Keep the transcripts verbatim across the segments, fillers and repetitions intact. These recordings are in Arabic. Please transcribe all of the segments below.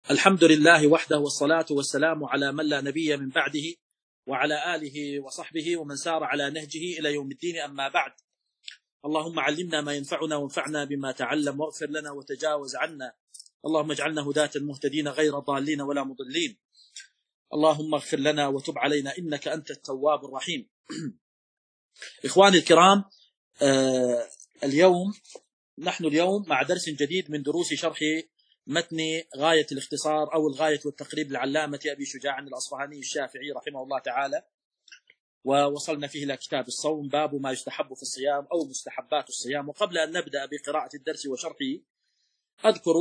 الحمد لله وحده، والصلاة والسلام على من لا نبي من بعده، وعلى آله وصحبه ومن سار على نهجه إلى يوم الدين. أما بعد، اللهم علمنا ما ينفعنا وانفعنا بما تعلم، واغفر لنا وتجاوز عنا. اللهم اجعلنا هداة مهتدين غير ضالين ولا مضلين. اللهم اغفر لنا وتب علينا إنك أنت التواب الرحيم. إخواني الكرام، آه اليوم نحن اليوم مع درس جديد من دروس شرح متن غاية الاختصار أو الغاية والتقريب للعلامة أبي شجاع الأصفهاني الشافعي رحمه الله تعالى، ووصلنا فيه إلى كتاب الصوم، باب ما يستحب في الصيام أو مستحبات الصيام. وقبل أن نبدأ بقراءة الدرس وشرحه أذكر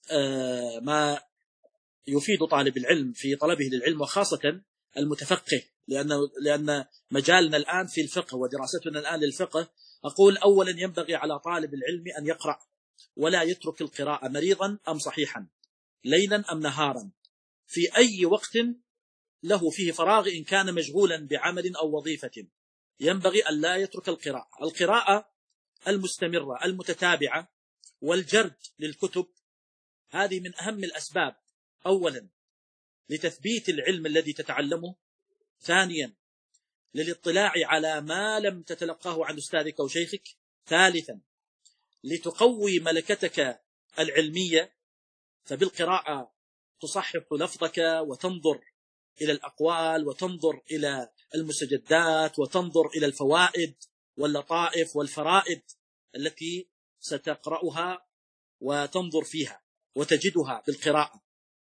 ما يفيد طالب العلم في طلبه للعلم، وخاصة المتفقه، لأن لأن مجالنا الآن في الفقه ودراستنا الآن للفقه. أقول أولا ينبغي على طالب العلم أن يقرأ ولا يترك القراءة، مريضا أم صحيحا، ليلا أم نهارا، في أي وقت له فيه فراغ، إن كان مشغولا بعمل أو وظيفة ينبغي أن لا يترك القراءة. القراءة المستمرة المتتابعة والجرد للكتب هذه من أهم الأسباب، أولا لتثبيت العلم الذي تتعلمه، ثانيا للاطلاع على ما لم تتلقاه عن أستاذك أو شيخك، ثالثا لتقوي ملكتك العلمية، فبالقراءة تصحح لفظك وتنظر إلى الأقوال وتنظر إلى المستجدات وتنظر إلى الفوائد واللطائف والفرائد التي ستقرأها وتنظر فيها وتجدها بالقراءة.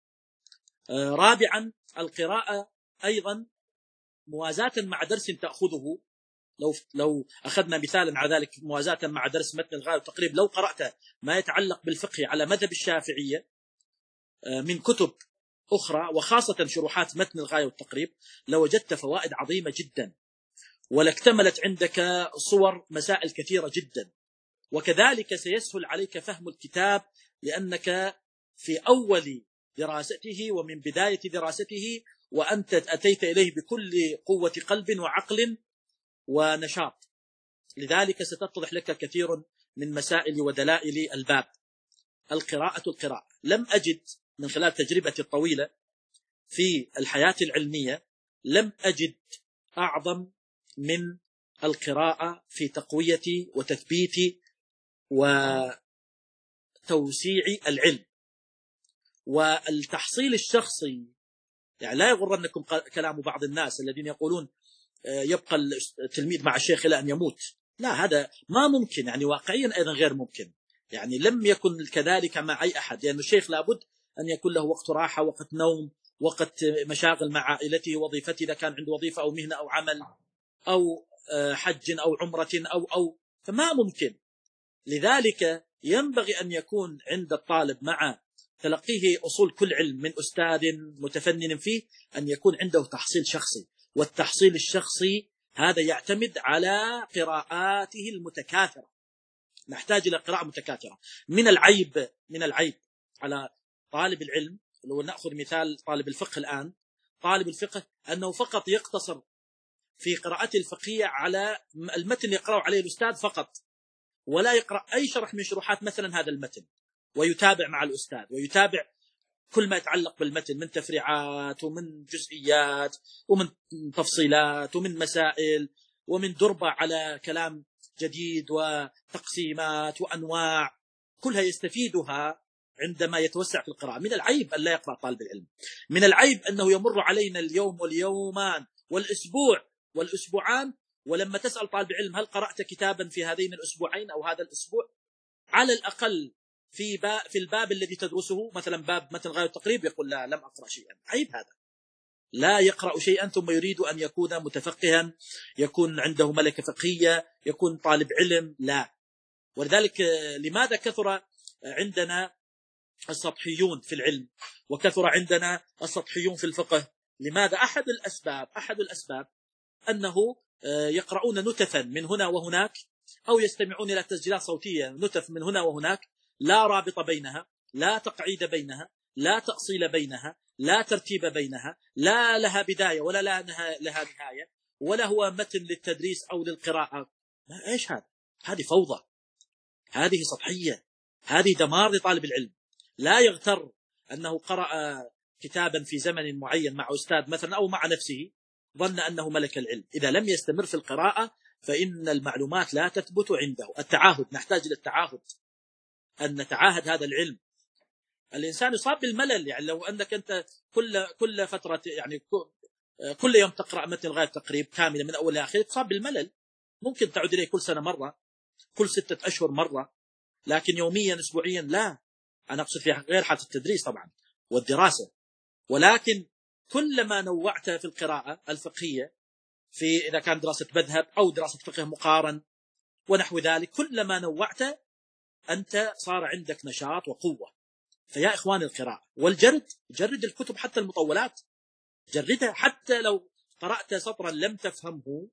رابعا القراءة أيضا موازاة مع درس تأخذه. لو لو أخذنا مثالا على ذلك، موازاة مع درس متن الغاية والتقريب، لو قرأت ما يتعلق بالفقه على مذهب الشافعية من كتب أخرى وخاصة شروحات متن الغاية والتقريب، لوجدت فوائد عظيمة جدا، ولاكتملت عندك صور مسائل كثيرة جدا، وكذلك سيسهل عليك فهم الكتاب، لأنك في أول دراسته ومن بداية دراسته وأنت أتيت إليه بكل قوة قلب وعقل ونشاط، لذلك ستتضح لك كثير من مسائل ودلائل الباب. القراءة القراءة لم أجد من خلال تجربتي الطويلة في الحياة العلمية، لم أجد أعظم من القراءة في تقوية وتثبيت وتوسيع العلم والتحصيل الشخصي. يعني لا يغرنكم كلام بعض الناس الذين يقولون يبقى التلميذ مع الشيخ إلى أن يموت. لا، هذا ما ممكن، يعني واقعيا أيضا غير ممكن، يعني لم يكن كذلك مع أي أحد، لأن يعني الشيخ لابد أن يكون له وقت راحة، وقت نوم، وقت مشاغل مع عائلته، وظيفته إذا كان عنده وظيفة أو مهنة أو عمل أو حج أو عمرة أو أو فما ممكن. لذلك ينبغي أن يكون عند الطالب مع تلقيه أصول كل علم من أستاذ متفنن فيه أن يكون عنده تحصيل شخصي، والتحصيل الشخصي هذا يعتمد على قراءاته المتكاثرة. نحتاج إلى قراءة متكاثرة. من العيب من العيب على طالب العلم، لو نأخذ مثال طالب الفقه الآن، طالب الفقه أنه فقط يقتصر في قراءته الفقهية على المتن اللي يقرأه عليه الأستاذ فقط، ولا يقرأ أي شرح من شروحات مثلا هذا المتن، ويتابع مع الأستاذ ويتابع كل ما يتعلق بالمتن من تفريعات ومن جزئيات ومن تفصيلات ومن مسائل ومن دربة على كلام جديد وتقسيمات وأنواع، كلها يستفيدها عندما يتوسع في القراءة. من العيب أن لا يقرأ طالب العلم، من العيب أنه يمر علينا اليوم واليومان والأسبوع والأسبوعان، ولما تسأل طالب العلم هل قرأت كتابا في هذين الأسبوعين أو هذا الأسبوع، على الأقل في باب في الباب الذي تدرسه، مثلا باب متن الغاية والتقريب، يقول لا لم أقرأ شيئا. عيب هذا، لا يقرأ شيئا ثم يريد أن يكون متفقها، يكون عنده ملكة فقهية، يكون طالب علم، لا. ولذلك لماذا كثر عندنا السطحيون في العلم وكثر عندنا السطحيون في الفقه؟ لماذا؟ أحد الأسباب أحد الأسباب أنه يقرؤون نتفا من هنا وهناك، أو يستمعون إلى تسجيلات صوتية نتف من هنا وهناك، لا رابط بينها، لا تقعيد بينها، لا تأصيل بينها، لا ترتيب بينها، لا لها بداية ولا لها نهاية، ولا هو متن للتدريس أو للقراءة. ما إيش هذا؟ هذه فوضى، هذه سطحية، هذه دمار لطالب العلم. لا يغتر أنه قرأ كتابا في زمن معين مع أستاذ مثلا أو مع نفسه، ظن أنه ملك العلم. إذا لم يستمر في القراءة فإن المعلومات لا تثبت عنده. التعاهد، نحتاج إلى التعاهد، أن نتعاهد هذا العلم. الإنسان يصاب بالملل، يعني لو أنك أنت كل كل فترة، يعني كل يوم تقرأ متن لغاية تقريب كاملة من أول لآخر، تصاب بالملل. ممكن تعود إليه كل سنة مرة، كل ستة أشهر مرة، لكن يوميا أسبوعيا لا. أنا أقصد في غير حالة التدريس طبعا والدراسة. ولكن كلما نوعت في القراءة الفقهية، في إذا كان دراسة مذهب أو دراسة فقه مقارن ونحو ذلك، كلما نوعت أنت صار عندك نشاط وقوة. فيا إخواني القراءة والجرد، جرد الكتب حتى المطولات، جردها. حتى لو قرأت سطرا لم تفهمه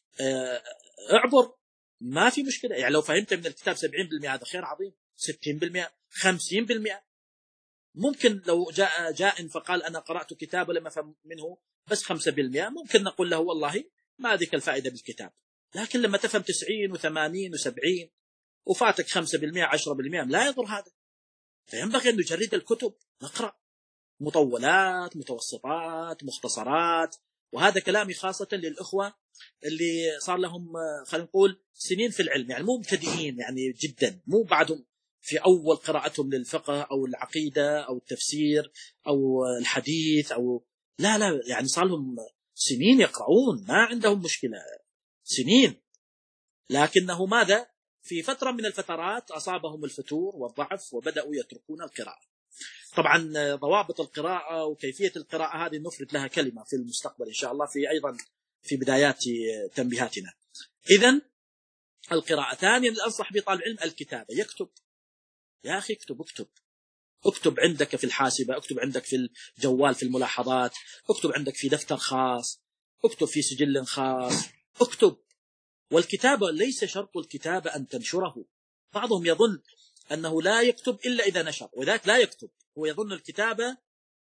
اعبر، ما في مشكلة. يعني لو فهمت من الكتاب سبعين بالمئة هذا خير عظيم، ستين بالمئة، خمسين بالمئة. ممكن لو جاء جاء فقال أنا قرأت كتاب ولم أفهم منه بس خمسة بالمئة، ممكن نقول له والله ما ذيك الفائدة بالكتاب. لكن لما تفهم تسعين وثمانين وسبعين وفاتك خمسة بالمئة عشرة بالمئة، لا يضر هذا. فينبغي أن نجرد الكتب، نقرأ مطولات، متوسطات، مختصرات. وهذا كلامي خاصة للأخوة اللي صار لهم خلينا نقول سنين في العلم، يعني مو مبتدئين يعني جدا، مو بعدهم في أول قراءتهم للفقه أو العقيدة أو التفسير أو الحديث أو لا لا، يعني صار لهم سنين يقرؤون، ما عندهم مشكلة، سنين. لكنه ماذا؟ في فترة من الفترات أصابهم الفتور والضعف وبدأوا يتركون القراءة. طبعا ضوابط القراءة وكيفية القراءة هذه نفرد لها كلمة في المستقبل إن شاء الله، في أيضا في بدايات تنبيهاتنا. إذن القراءة. ثانيا الأنصح بطالب العلم الكتابة، يكتب. يا أخي اكتب اكتب اكتب عندك في الحاسبة، اكتب عندك في الجوال في الملاحظات، اكتب عندك في دفتر خاص، اكتب في سجل خاص، اكتب. والكتابة ليس شرط الكتابة أن تنشره. بعضهم يظن أنه لا يكتب إلا إذا نشر، وذلك لا يكتب. هو يظن الكتابة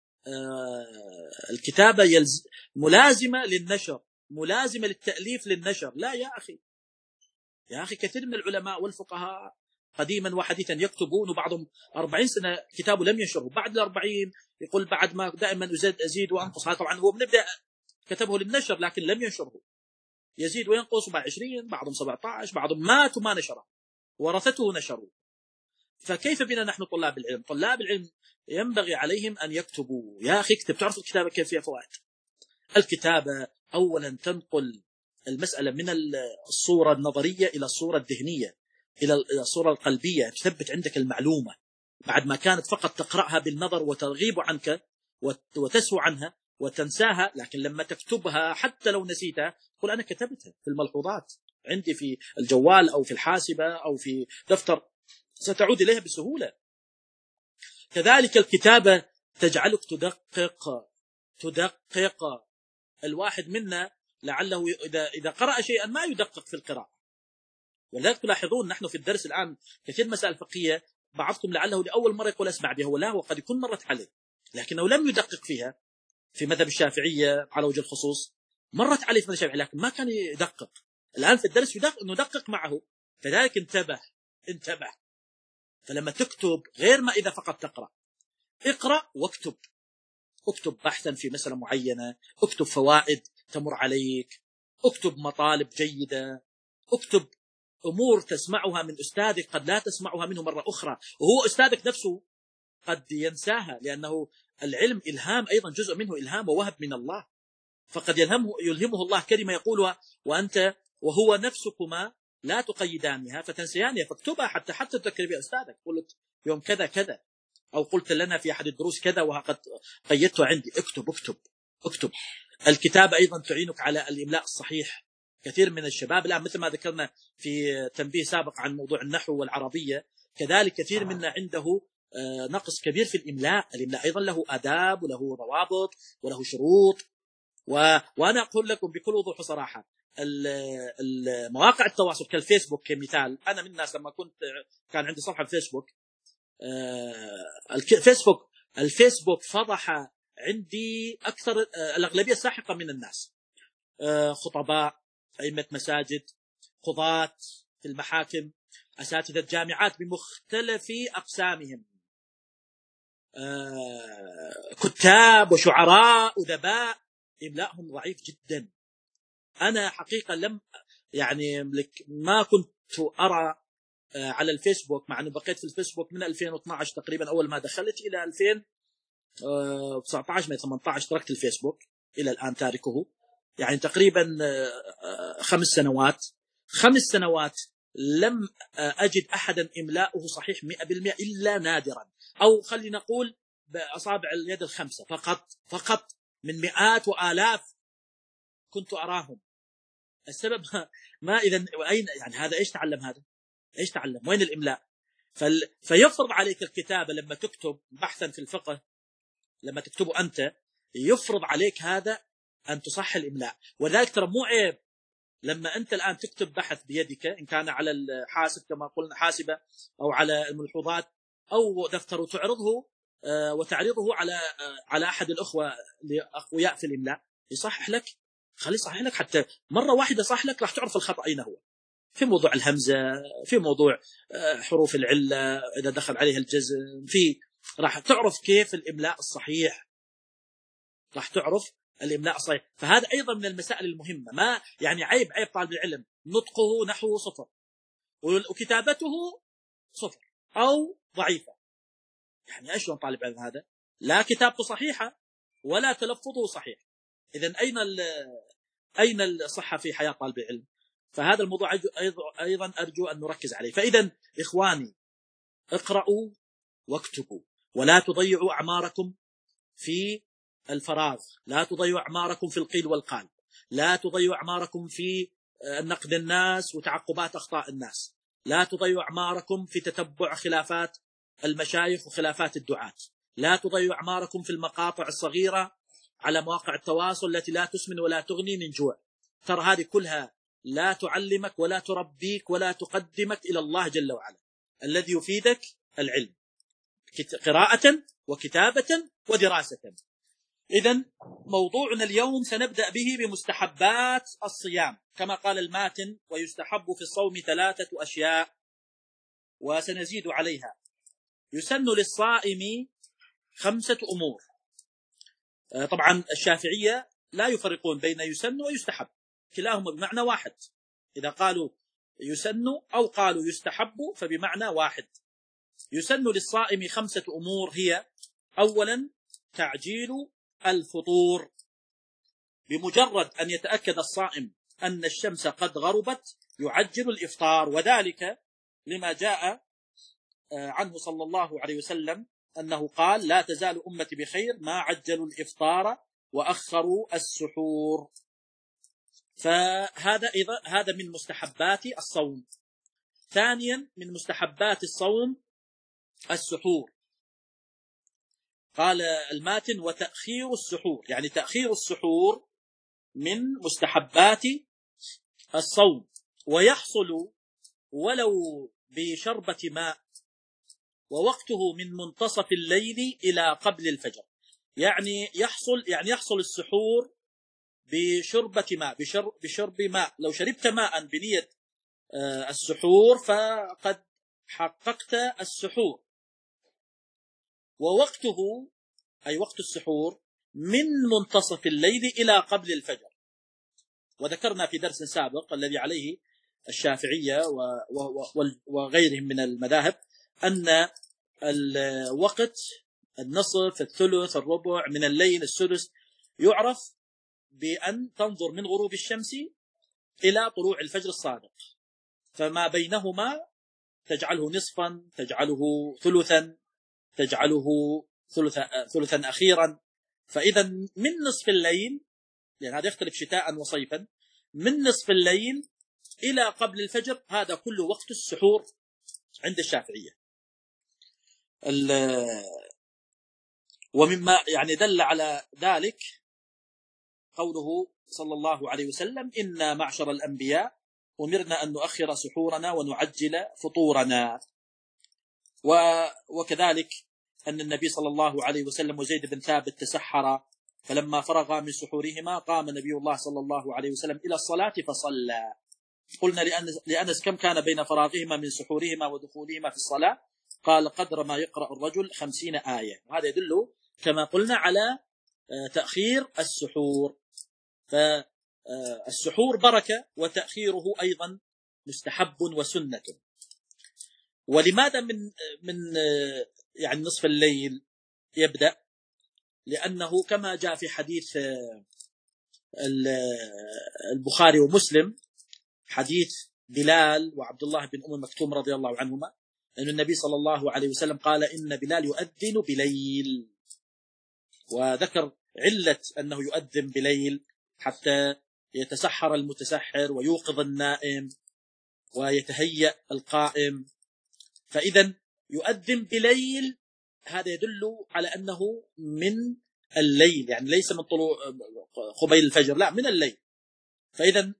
آه الكتابة يلز... ملازمة للنشر، ملازمة للتأليف للنشر. لا يا أخي، يا أخي كثير من العلماء والفقهاء قديما وحديثا يكتبون، وبعضهم أربعين سنة كتابه لم ينشره. بعد الأربعين يقول بعد ما دائما أزيد أزيد وأنقص. هذا طبعا هو بنبدأ كتبه للنشر لكن لم ينشره، يزيد وينقص. بعد عشرين، بعضهم سبعة عشر، بعضهم ماتوا ما نشره، ورثته نشروا. فكيف بنا نحن طلاب العلم؟ طلاب العلم ينبغي عليهم أن يكتبوا. يا أخي اكتب. تعرف الكتابة كيف فيها فوائد؟ الكتابة أولا تنقل المسألة من الصورة النظرية إلى الصورة الذهنية، إلى الصورة القلبية، تثبت عندك المعلومة بعد ما كانت فقط تقرأها بالنظر وتغيب عنك وتسهو عنها وتنساها. لكن لما تكتبها حتى لو نسيتها قل أنا كتبتها في الملحوظات عندي في الجوال أو في الحاسبة أو في دفتر، ستعود إليها بسهولة. كذلك الكتابة تجعلك تدقق تدقق الواحد منا لعله إذا إذا قرأ شيئا ما يدقق في القراءة. ولذلك تلاحظون نحن في الدرس الآن كثير مسائل فقهية بعضكم لعله لأول مرة يقول أسمع بها، ولا وقد يكون مرت عليه لكنه لم يدقق فيها. في مذهب الشافعية على وجه الخصوص مرت عليه في مذهب الشافعي لكن ما كان يدقق. الآن في الدرس يدقق ندقق معه. فذلك انتبه انتبه. فلما تكتب غير ما إذا فقط تقرأ، اقرأ واكتب. اكتب بحثا في مسألة معينة، اكتب فوائد تمر عليك، اكتب مطالب جيدة، اكتب أمور تسمعها من أستاذك قد لا تسمعها منه مرة أخرى، وهو أستاذك نفسه قد ينساها، لأنه العلم إلهام أيضا، جزء منه إلهام ووهب من الله. فقد يلهمه, يلهمه الله كلمة يقولها وأنت وهو نفسكما لا تقيدانها فتنسيانها، فاكتبها حتى حتى تذكر بها أستاذك. قلت يوم كذا كذا، أو قلت لنا في أحد الدروس كذا وقد قيدته عندي. اكتب اكتب اكتب. الكتابة أيضا تعينك على الإملاء الصحيح. كثير من الشباب الآن مثل ما ذكرنا في تنبيه سابق عن موضوع النحو والعربية، كذلك كثير منا عنده نقص كبير في الإملاء. الإملاء أيضا له آداب وله ضوابط وله شروط. و... وأنا أقول لكم بكل وضوح وصراحة، المواقع التواصل كالفيسبوك كمثال، أنا من الناس لما كنت كان عندي صفحة فيسبوك، الفيسبوك الفيسبوك فضح عندي أكثر الأغلبية الساحقة من الناس، خطباء، أئمة مساجد، قضاة في المحاكم، أساتذة جامعات بمختلف أقسامهم. آه كتاب وشعراء أدباء إملاءهم ضعيف جدا. أنا حقيقة لم يعني ما كنت أرى على الفيسبوك، مع أنه بقيت في الفيسبوك من ألفين واثناشر تقريبا، أول ما دخلت إلى ألفين وتسعطاشر من ثمانية عشر تركت الفيسبوك، إلى الآن تاركه، يعني تقريبا خمس سنوات خمس سنوات لم أجد أحدا إملاؤه صحيح مئة بالمئة إلا نادرا، أو خلينا نقول بأصابع اليد الخمسة فقط فقط من مئات وآلاف كنت أراهم. السبب ما إذا أين يعني هذا إيش تعلم؟ هذا إيش تعلم؟ وين الإملاء؟ فال... فيفرض عليك الكتابة لما تكتب بحثا في الفقه، لما تكتبه أنت يفرض عليك هذا أن تصحح الإملاء. وذلك ترى مو عيب لما أنت الآن تكتب بحث بيدك، إن كان على الحاسب كما قلنا حاسبة، أو على الملحوظات أو دفتر، وتعرضه وتعرضه على على أحد الأخوة الأقوياء في الإملاء يصحح لك، خليه يصحح لك، حتى مرة واحدة صح لك راح تعرف الخطأ أين هو، في موضوع الهمزة، في موضوع حروف العلة إذا دخل عليها الجزم، في راح تعرف كيف الإملاء الصحيح، راح تعرف الإملاء الصحيح. فهذا أيضا من المسائل المهمة. ما يعني عيب عيب طالب العلم نطقه نحو صفر وكتابته صفر أو ضعيفة، يعني أشلون طالب علم هذا؟ لا كتابته صحيحة ولا تلفظه صحيح، إذن أين أين الصحة في حياة طالب العلم؟ فهذا الموضوع أيضا أرجو أن نركز عليه. فإذا إخواني اقرأوا واكتبوا، ولا تضيعوا أعماركم في الفراغ، لا تضيعوا أعماركم في القيل والقال، لا تضيعوا أعماركم في نقد الناس وتعقبات أخطاء الناس، لا تضيعوا أعماركم في تتبع خلافات المشايخ وخلافات الدعاة، لا تضيعوا أعماركم في المقاطع الصغيرة على مواقع التواصل التي لا تسمن ولا تغني من جوع. ترى هذه كلها لا تعلمك ولا تربيك ولا تقدمك إلى الله جل وعلا الذي يفيدك العلم، قراءة وكتابة ودراسة. إذن موضوعنا اليوم سنبدأ به بمستحبات الصيام، كما قال الماتن: ويستحب في الصوم ثلاثة أشياء وسنزيد عليها. يسن للصائم خمسة أمور. طبعا الشافعية لا يفرقون بين يسن ويستحب، كلاهما بمعنى واحد، إذا قالوا يسن أو قالوا يستحب فبمعنى واحد. يسن للصائم خمسة أمور، هي: أولا تعجيل الفطور، بمجرد أن يتأكد الصائم أن الشمس قد غربت يعجل الإفطار، وذلك لما جاء عنه صلى الله عليه وسلم أنه قال: لا تزال أمتي بخير ما عجلوا الإفطار وأخروا السحور. فهذا إذا هذا من مستحبات الصوم. ثانيا من مستحبات الصوم السحور. قال الماتن: وتأخير السحور، يعني تأخير السحور من مستحبات الصوم، ويحصل ولو بشربة ماء، ووقته من منتصف الليل إلى قبل الفجر. يعني يحصل يعني يحصل السحور بشربة ماء، بشرب, بشرب ماء. لو شربت ماء بنية السحور فقد حققت السحور. ووقته أي وقت السحور من منتصف الليل إلى قبل الفجر. وذكرنا في درس سابق الذي عليه الشافعية وغيرهم من المذاهب أن الوقت النصف، الثلث، الربع من الليل، السدس، يعرف بأن تنظر من غروب الشمس إلى طلوع الفجر الصادق، فما بينهما تجعله نصفا، تجعله ثلثا، تجعله ثلثا, ثلثا أخيرا. فإذا من نصف الليل، لأن هذا يختلف شتاء وصيفا، من نصف الليل إلى قبل الفجر هذا كله وقت السحور عند الشافعية. ومما يعني دل على ذلك قوله صلى الله عليه وسلم: إنا معشر الأنبياء أمرنا أن نؤخر سحورنا ونعجل فطورنا. وكذلك أن النبي صلى الله عليه وسلم وزيد بن ثابت تسحر، فلما فرغا من سحورهما قام نبي الله صلى الله عليه وسلم إلى الصلاة فصلى. قلنا لأنس: كم كان بين فراغهما من سحورهما ودخولهما في الصلاة؟ قال قدر ما يقرأ الرجل خمسين آية، وهذا يدل كما قلنا على تأخير السحور. فالسحور بركة وتأخيره أيضا مستحب وسنة. ولماذا من من يعني نصف الليل يبدأ؟ لأنه كما جاء في حديث البخاري ومسلم، حديث بلال وعبد الله بن أم مكتوم رضي الله عنهما، أن النبي صلى الله عليه وسلم قال إن بلال يؤذن بليل، وذكر علة أنه يؤذن بليل حتى يتسحر المتسحر ويوقظ النائم ويتهيأ القائم. فإذا يؤذن بليل هذا يدل على أنه من الليل، يعني ليس من طلوع قبيل الفجر، لا، من الليل. فإذا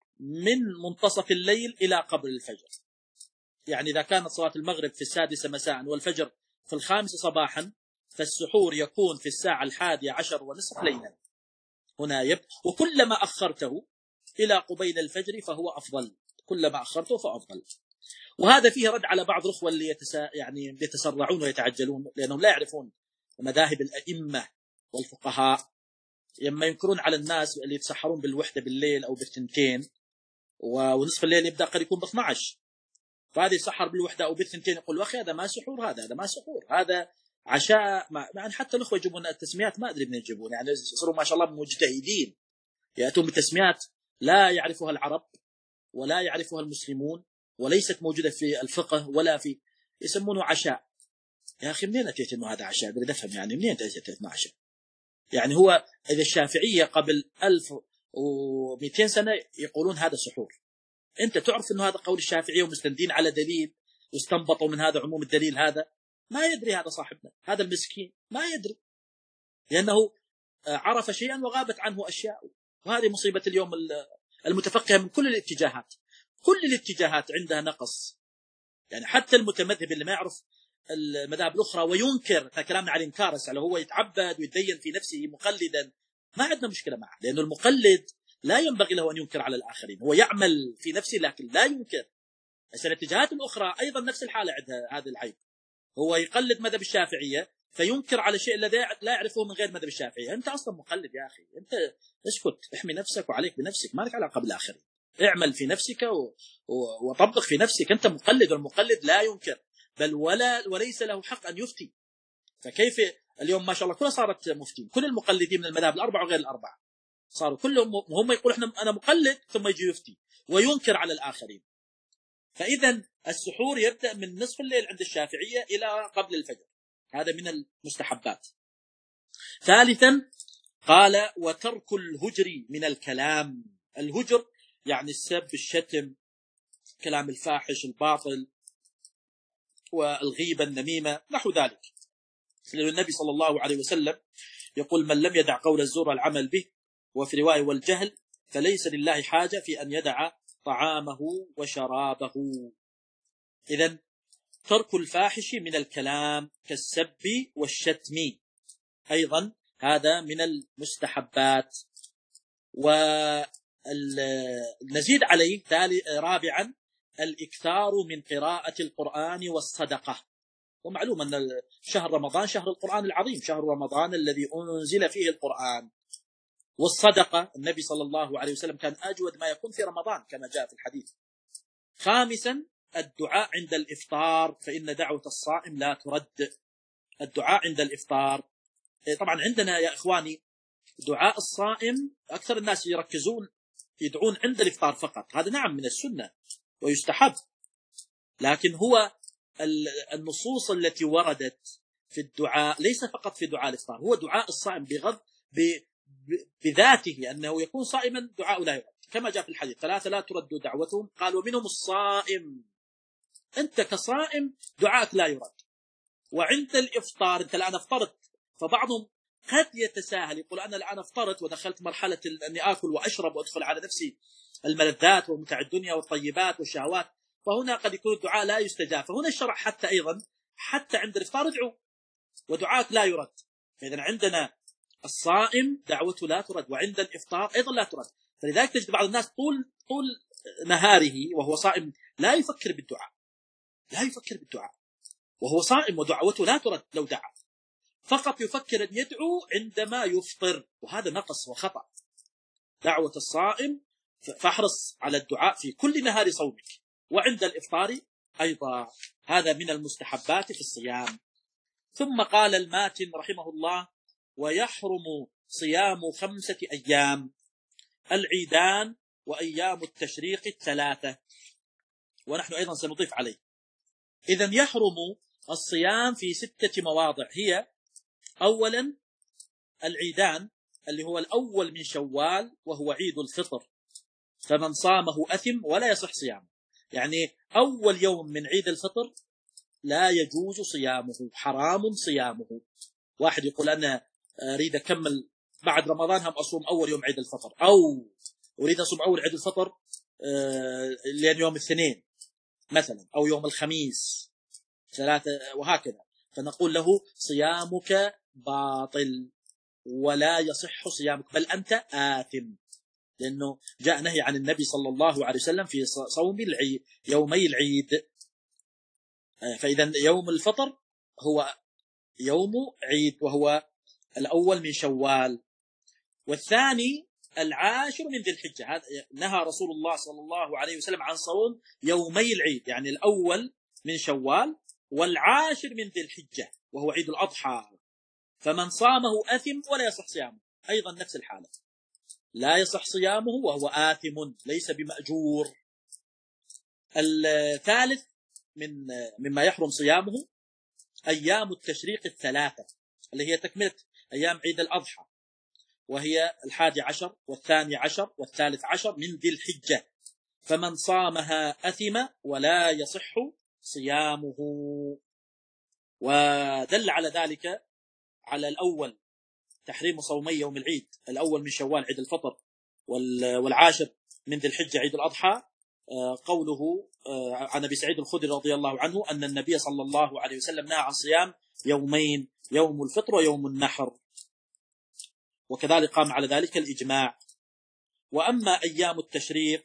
من منتصف الليل إلى قبل الفجر، يعني إذا كانت صلاة المغرب في السادسة مساء والفجر في الخامسة صباحا، فالسحور يكون في الساعة الحادية عشر ونصف ليلا. هنا يبقى، وكلما أخرته إلى قبيل الفجر فهو أفضل، كلما أخرته فأفضل. وهذا فيه رد على بعض الأخوة اللي يتسا يعني يتسرعون ويتعجلون، لأنهم لا يعرفون مذاهب الأئمة والفقهاء، لما ينكرون على الناس اللي يتسحرون بالوحدة بالليل أو بالثنتين، ونصف الليل يبدأ قد يكون ب اثني عشر، فهذا يسحر بالوحدة أو بالثنتين، يقول أخي هذا ما سحور، هذا هذا ما سحور، هذا عشاء. مع يعني حتى الأخوة يجيبون التسميات ما أدري من يجيبون، يعني يصيروا ما شاء الله مجتهدين، يأتون بتسميات لا يعرفها العرب ولا يعرفها المسلمون وليست موجودة في الفقه ولا في، يسمونه عشاء. يا أخي منين أتيت إنه هذا عشاء؟ أريد أفهم يعني منين أتيت إنه عشاء؟ يعني هو إذا الشافعية قبل ألف ومئتين سنة يقولون هذا سحور، أنت تعرف إنه هذا قول الشافعية ومستندين على دليل واستنبطوا من هذا عموم الدليل، هذا ما يدري، هذا صاحبنا هذا المسكين ما يدري، لأنه عرف شيئا وغابت عنه أشياء. وهذه مصيبة اليوم المتفقهة من كل الاتجاهات، كل الاتجاهات عندها نقص. يعني حتى المتمذهب اللي ما يعرف المذاهب الأخرى وينكر، كلامنا على الإنكار، لو هو يتعبد ويتدين في نفسه مقلدا ما عندنا مشكلة معه، لأنه المقلد لا ينبغي له أن ينكر على الآخرين، هو يعمل في نفسه لكن لا ينكر. بس الاتجاهات الأخرى أيضا نفس الحالة عندها هذا العيب، هو يقلد مذهب الشافعية فينكر على شيء الذي لا يعرفه من غير مذهب الشافعية. أنت أصلا مقلد يا أخي، أنت اسكت، احمي نفسك وعليك بنفسك، ما لك علاقة بالآخرين، اعمل في نفسك و... و... وطبق في نفسك، أنت مقلد، والمقلد لا ينكر بل ولا وليس له حق أن يفتي. فكيف اليوم ما شاء الله كلها صارت مفتين، كل المقلدين من المذاهب الأربعة وغير الأربعة صاروا كلهم هم يقول احنا أنا مقلد، ثم يجي يفتي وينكر على الآخرين. فإذا السحور يبدأ من نصف الليل عند الشافعية إلى قبل الفجر، هذا من المستحبات. ثالثا قال وترك الهجر من الكلام. الهجر يعني السب، الشتم، كلام الفاحش الباطل، والغيبة، النميمة، نحو ذلك. لأن النبي صلى الله عليه وسلم يقول من لم يدع قول الزور والعمل به، وفي رواية والجهل، فليس لله حاجة في أن يدع طعامه وشرابه. إذن ترك الفاحش من الكلام كالسب والشتم أيضا هذا من المستحبات. ونزيد عليه رابعا الإكثار من قراءة القرآن والصدقة. ومعلوم أن شهر رمضان شهر القرآن العظيم، شهر رمضان الذي أنزل فيه القرآن. والصدقة النبي صلى الله عليه وسلم كان أجود ما يكون في رمضان كما جاء في الحديث. خامسا الدعاء عند الإفطار، فإن دعوة الصائم لا ترد. الدعاء عند الإفطار، طبعا عندنا يا إخواني دعاء الصائم أكثر الناس يركزون يدعون عند الإفطار فقط، هذا نعم من السنة ويستحب، لكن هو النصوص التي وردت في الدعاء ليس فقط في دعاء الإفطار، هو دعاء الصائم بغض بذاته أنه يكون صائما دعاء لا يرد، كما جاء في الحديث ثلاثة لا ترد دعوتهم، قال ومنهم الصائم. أنت كصائم دعاءك لا يرد. وعند الإفطار أنت الآن افطرت، فبعضهم قد يتساهل يقول أنا الآن افطرت ودخلت مرحلة أني آكل وأشرب وأدخل على نفسي الملذات ومتع الدنيا والطيبات والشهوات، فهنا قد يكون الدعاء لا يستجاب. فهنا الشرع حتى أيضا حتى عند الإفطار ادعو ودعاءك لا يرد. فإذا عندنا الصائم دعوته لا ترد، وعند الإفطار أيضا لا ترد. فلذلك تجد بعض الناس طول طول نهاره وهو صائم لا يفكر بالدعاء، لا يفكر بالدعاء، وهو صائم ودعوته لا ترد لو دعا، فقط يفكر أن يدعو عندما يفطر، وهذا نقص وخطأ. دعوة الصائم فاحرص على الدعاء في كل نهار صومك وعند الإفطار أيضا، هذا من المستحبات في الصيام. ثم قال الماتن رحمه الله: ويحرم صيام خمسة أيام: العيدان وأيام التشريق الثلاثة. ونحن أيضا سنضيف عليه. إذن يحرم الصيام في ستة مواضع، هي أولا العيدان اللي هو الأول من شوال وهو عيد الفطر، فمن صامه أثم ولا يصح صيامه. يعني أول يوم من عيد الفطر لا يجوز صيامه، حرام صيامه. واحد يقول أنا أريد أكمل بعد رمضان هم أصوم أول يوم عيد الفطر، أو أريد أصوم أول عيد الفطر لين يوم الاثنين مثلا، أو يوم الخميس ثلاثة، وهكذا، فنقول له صيامك باطل ولا يصح صيامك، بل أنت آثم، لأنه جاء نهي عن النبي صلى الله عليه وسلم في صوم العيد يومي العيد. فإذا يوم الفطر هو يوم عيد وهو الأول من شوال. والثاني العاشر من ذي الحجة، نهى رسول الله صلى الله عليه وسلم عن صوم يومي العيد، يعني الأول من شوال والعاشر من ذي الحجة وهو عيد الأضحى، فمن صامه أثم ولا يصح صيامه. أيضا نفس الحالة، لا يصح صيامه وهو آثم ليس بمأجور. الثالث من مما يحرم صيامه أيام التشريق الثلاثة، اللي هي تكملة أيام عيد الأضحى، وهي الحادي عشر والثاني عشر والثالث عشر من ذي الحجة، فمن صامها أثم ولا يصح صيامه. ودل على ذلك على الأول تحريم صومي يوم العيد، الأول من شوال عيد الفطر والعاشر من ذي الحجة عيد الأضحى، قوله عن أبي سعيد الخدري رضي الله عنه أن النبي صلى الله عليه وسلم نهى عن صيام يومين، يوم الفطر ويوم النحر، وكذلك قام على ذلك الإجماع. وأما أيام التشريق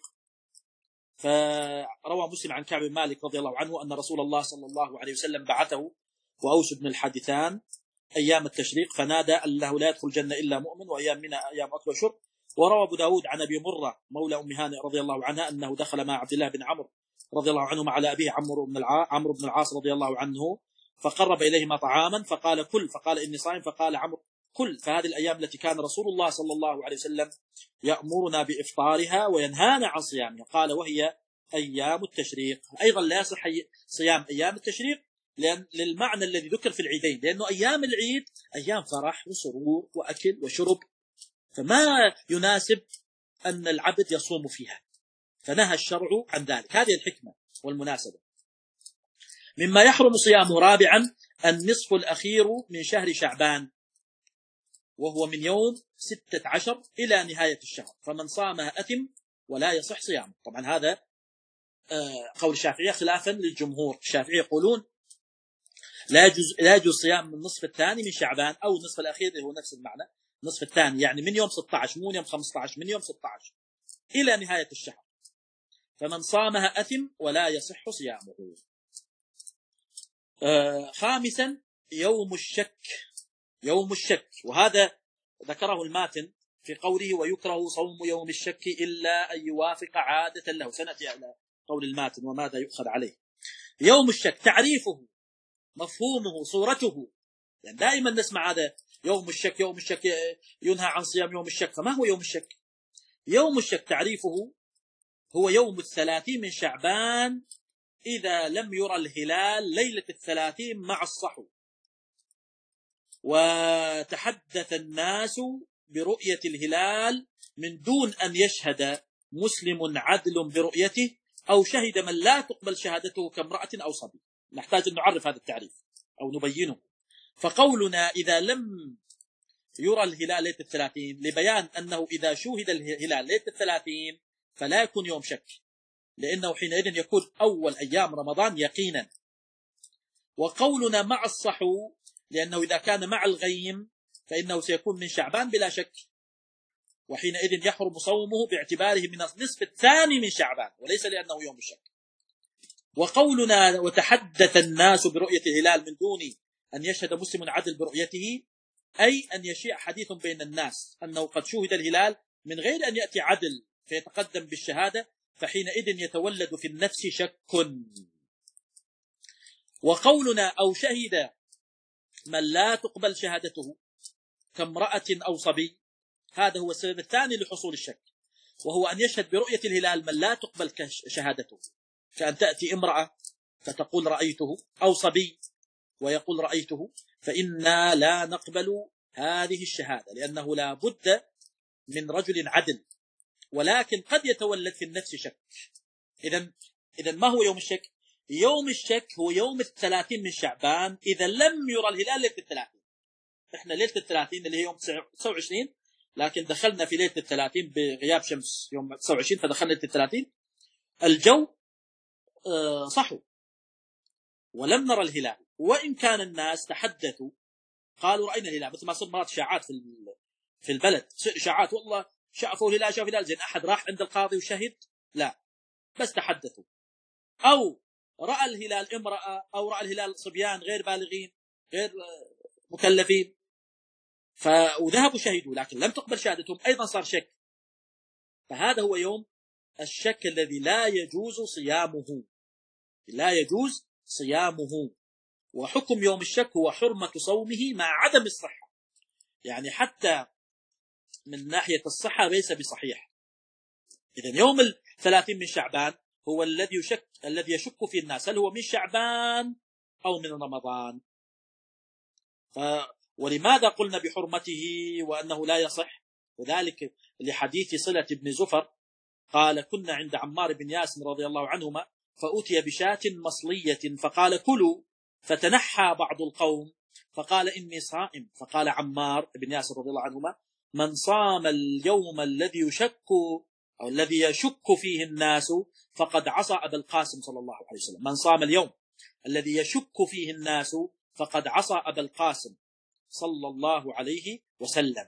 فروى مسلم عن كعب بن مالك رضي الله عنه أن رسول الله صلى الله عليه وسلم بعثه وأوس بن الحادثان أيام التشريق فنادى أنه لا يدخل الجنة إلا مؤمن، وأيام منها أيام أكل وشرب. وروى أبو داود عن أبي مرة مولى أم هانئ رضي الله عنها أنه دخل مع عبد الله بن عمرو رضي الله عنه على أبيه عمرو بن عمرو بن العاص رضي الله عنه، فقرب إليهما طعاما فقال كل، فقال إني صائم، فقال عمرو كل. فهذه الأيام التي كان رسول الله صلى الله عليه وسلم يأمرنا بإفطارها وينهانا عن صيامها، قال وهي أيام التشريق. أيضا لا يصح صيام أيام التشريق لأن للمعنى الذي ذكر في العيدين، لأنه أيام العيد أيام فرح وسرور وأكل وشرب، فما يناسب أن العبد يصوم فيها، فنهى الشرع عن ذلك. هذه الحكمة والمناسبة. مما يحرم صيامه رابعا النصف الأخير من شهر شعبان، وهو من يوم ستة عشر إلى نهاية الشهر، فمن صامها أثم ولا يصح صيامه. طبعا هذا قول الشافعية خلافا للجمهور. الشافعية يقولون لا يجوز لا يجوز صيام من النصف الثاني من شعبان أو النصف الأخير، اللي هو نفس المعنى، النصف الثاني يعني من يوم ستة عشر، مو يوم خمسة عشر، من يوم ستة عشر إلى نهاية الشهر، فمن صامها أثم ولا يصح صيامه. آه خامسا يوم الشك، يوم الشك، وهذا ذكره الماتن في قوله ويكره صوم يوم الشك إلا أن يوافق عادة له. سنأتي على قول الماتن وماذا يؤخذ عليه. يوم الشك تعريفه، مفهومه، صورته، يعني دائما نسمع هذا يوم الشك، يوم الشك ينهى عن صيام يوم الشك. فما هو يوم الشك؟ يوم الشك تعريفه هو يوم الثلاثين من شعبان إذا لم يرى الهلال ليلة الثلاثين مع الصحو، وتحدث الناس برؤية الهلال من دون أن يشهد مسلم عدل برؤيته، أو شهد من لا تقبل شهادته كامرأة أو صبي. نحتاج أن نعرف هذا التعريف أو نبينه. فقولنا إذا لم يرى الهلال ليلة الثلاثين لبيان أنه إذا شوهد الهلال ليلة الثلاثين فلا يكون يوم شك، لأنه حينئذ يكون أول أيام رمضان يقينا. وقولنا مع الصحو لأنه إذا كان مع الغيم فإنه سيكون من شعبان بلا شك، وحينئذ يحرم صومه باعتباره من النصف الثاني من شعبان وليس لأنه يوم الشك. وقولنا وتحدث الناس برؤية الهلال من دون أن يشهد مسلم عدل برؤيته، أي أن يشيع حديث بين الناس أنه قد شوهد الهلال من غير أن يأتي عدل فيتقدم بالشهادة، فحينئذ يتولد في النفس شك. وقولنا أو شهد من لا تقبل شهادته كامرأة أو صبي، هذا هو السبب الثاني لحصول الشك، وهو أن يشهد برؤية الهلال من لا تقبل شهادته، كأن تأتي امرأة فتقول رأيته، أو صبي ويقول رأيته، فإنا لا نقبل هذه الشهادة، لأنه لا بد من رجل عدل، ولكن قد يتولد في النفس شك. إذن إذن ما هو يوم الشك؟ يوم الشك هو يوم الثلاثين من شعبان، إذا لم يرى الهلال ليلة الثلاثين. إحنا ليلة الثلاثين اللي هي يوم تسعة وعشرين، لكن دخلنا في ليلة الثلاثين بغياب شمس يوم تسعة وعشرين، فدخلنا ليلة الثلاثين، الجو صحو ولم نرى الهلال، وإن كان الناس تحدثوا قالوا رأينا الهلال، مثل ما صار مرات إشاعات في في البلد، إشاعات والله شافوا الهلال شافوا الهلال، زين أحد راح عند القاضي وشهد؟ لا، بس تحدثوا. أو رأى الهلال امرأة، أو رأى الهلال صبيان غير بالغين غير مكلفين، فذهبوا شهدوا لكن لم تقبل شهادتهم، أيضا صار شك. فهذا هو يوم الشك الذي لا يجوز صيامه، لا يجوز صيامه. وحكم يوم الشك هو حرمة صومه مع عدم الصحة، يعني حتى من ناحية الصحة ليس بصحيح. إذن يوم الثلاثين من شعبان هو الذي يشك الذي يشك فيه الناس هل هو من شعبان أو من رمضان. ف ولماذا قلنا بحرمته وأنه لا يصح؟ وذلك لحديث صلة بن زفر قال كنا عند عمار بن ياسر رضي الله عنهما فأتي بشاة مصلية فقال كلوا، فتنحى بعض القوم فقال إني صائم، فقال عمار بن ياسر رضي الله عنهما من صام اليوم الذي يشك أو الذي يشك فيه الناس فقد عصى أبا القاسم صلى الله عليه وسلم. من صام اليوم الذي يشك فيه الناس فقد عصى أبا القاسم صلى الله عليه وسلم.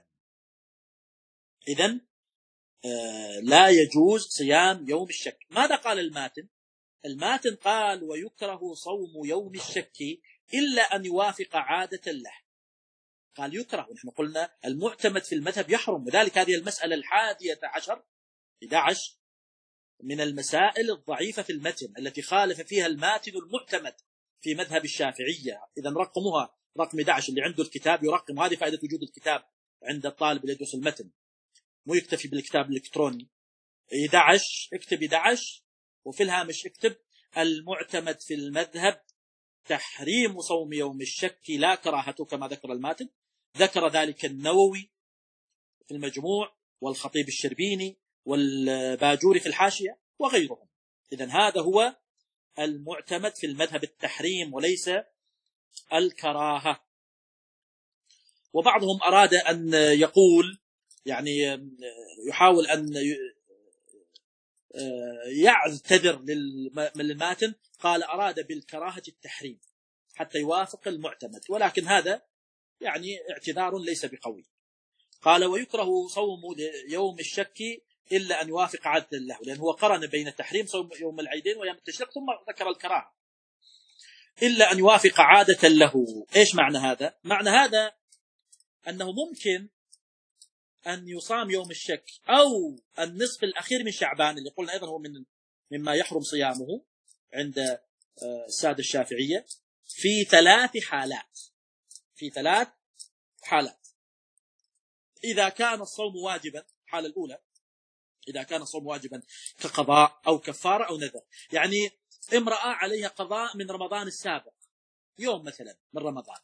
إذن آه لا يجوز صيام يوم الشك. ماذا قال الماتن؟ الماتن قال ويكره صوم يوم الشك إلا أن يوافق عادة له. قال يكره، ونحن قلنا المعتمد في المذهب يحرم، وذلك هذه المسألة الحادية عشر إحدى عشر من المسائل الضعيفة في المتن التي خالف فيها الماتن المعتمد في مذهب الشافعية. إذا رقمها رقم إحدى عشر، اللي عنده الكتاب يرقم، هذه فائدة وجود الكتاب عند الطالب اللي يدرس المتن، مو يكتفي بالكتاب الإلكتروني. إحدى عشر اكتب إحدى عشر، وفي الهامش اكتب المعتمد في المذهب تحريم صوم يوم الشك لا كراهته كما ذكر الماتن. ذكر ذلك النووي في المجموع، والخطيب الشربيني، والباجوري في الحاشية، وغيرهم. إذن هذا هو المعتمد في المذهب التحريم وليس الكراهة. وبعضهم أراد أن يقول، يعني يحاول أن يعتذر للماتن، قال أراد بالكراهة التحريم حتى يوافق المعتمد، ولكن هذا يعني اعتذار ليس بقوي. قال ويكره صوم يوم الشك إلا أن يوافق عادة له، لأنه هو قرن بين تحريم صوم يوم العيدين ويوم التشريق ثم ذكر الكراهة. إلا أن يوافق عادة له. إيش معنى هذا؟ معنى هذا أنه ممكن أن يصام يوم الشك أو النصف الأخير من شعبان، اللي قلنا أيضا هو من مما يحرم صيامه عند السادة الشافعية، في ثلاث حالات. في ثلاث حالات. إذا كان الصوم واجبا، الحالة الأولى إذا كان الصوم واجبا كقضاء أو كفارة أو نذر، يعني امرأة عليها قضاء من رمضان السابق يوم مثلا من رمضان،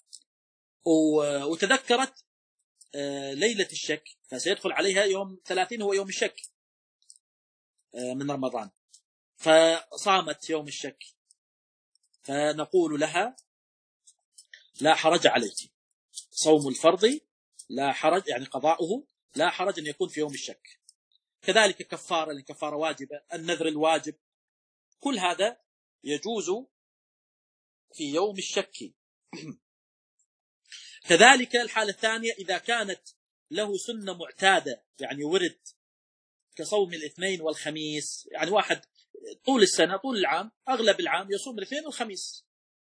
وتذكرت ليلة الشك، فسيدخل عليها يوم ثلاثين هو يوم الشك من رمضان، فصامت يوم الشك، فنقول لها لا حرج عليك، صوم الفرض لا حرج، يعني قضاؤه لا حرج أن يكون في يوم الشك. كذلك كفارة، الكفارة واجبة، النذر الواجب، كل هذا يجوز في يوم الشك. كذلك الحالة الثانية إذا كانت له سنة معتادة، يعني ورد كصوم الاثنين والخميس، يعني واحد طول السنة طول العام أغلب العام يصوم الاثنين والخميس،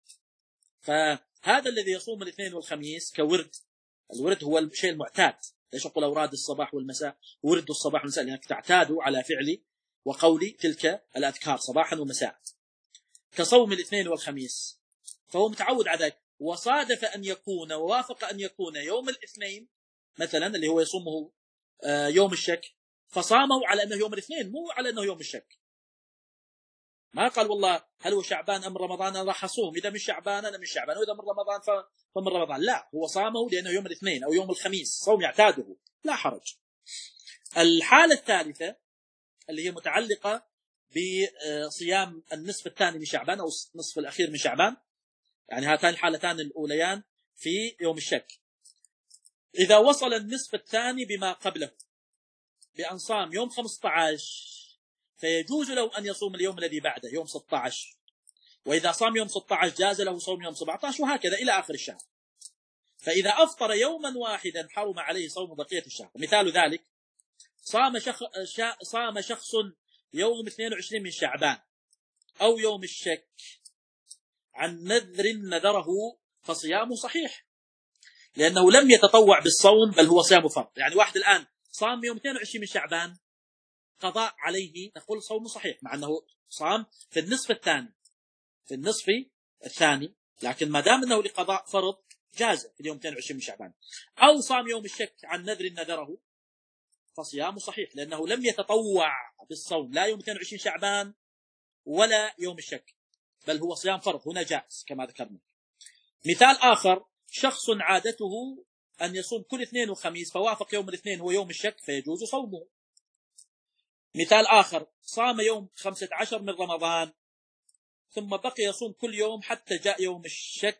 فهذا الذي يصوم الاثنين والخميس كورد، الورد هو الشيء المعتاد، ليش أقول أوراد الصباح والمساء، ورد الصباح والمساء لأنك تعتادوا على فعل وقول تلك الأذكار صباحا ومساء، كصوم الاثنين والخميس، فهو متعود على ذلك. وصادف أن يكون ووافق أن يكون يوم الاثنين مثلا اللي هو يصومه يوم الشك، فصاموا على أنه يوم الاثنين مو على أنه يوم الشك. ما قال والله هل هو شعبان أم رمضان أنا راح أصوم، إذا من شعبان أنا من شعبان، وإذا من رمضان فمن رمضان. لا، هو صامه لأنه يوم الاثنين أو يوم الخميس، صوم يعتاده لا حرج. الحالة الثالثة اللي هي متعلقة بصيام النصف الثاني من شعبان أو النصف الأخير من شعبان، يعني هاتان الحالتان الأوليان في يوم الشك. إذا وصل النصف الثاني بما قبله بأن صام يوم خمسة عشر فيجوز له أن يصوم اليوم الذي بعده يوم ستة عشر، وإذا صام يوم ستة عشر جاز له صوم يوم سبعة عشر، وهكذا إلى آخر الشهر. فإذا أفطر يوما واحدا حرم عليه صوم بقية الشهر. مثال ذلك صام شخ... صام شخص يوم اثنين وعشرين من شعبان أو يوم الشك عن نذر نذره فصيامه صحيح، لأنه لم يتطوع بالصوم بل هو صيام فرض. يعني واحد الآن صام يوم اثنين وعشرين من شعبان، قضاء عليه نقول صومه صحيح مع أنه صام في النصف الثاني في النصف الثاني لكن ما دام أنه لقضاء فرض جاز في اليوم اثنين وعشرين من شعبان. أو صام يوم الشك عن نذر نذره فصيامه صحيح، لأنه لم يتطوع بالصوم لا يوم اثنين وعشرين شعبان ولا يوم الشك، بل هو صيام فرض، هنا جائز كما ذكرنا. مثال آخر شخص عادته أن يصوم كل اثنين وخميس فوافق يوم الاثنين هو يوم الشك فيجوز صومه. مثال آخر صام يوم خمسة عشر من رمضان ثم بقي يصوم كل يوم حتى جاء يوم الشك،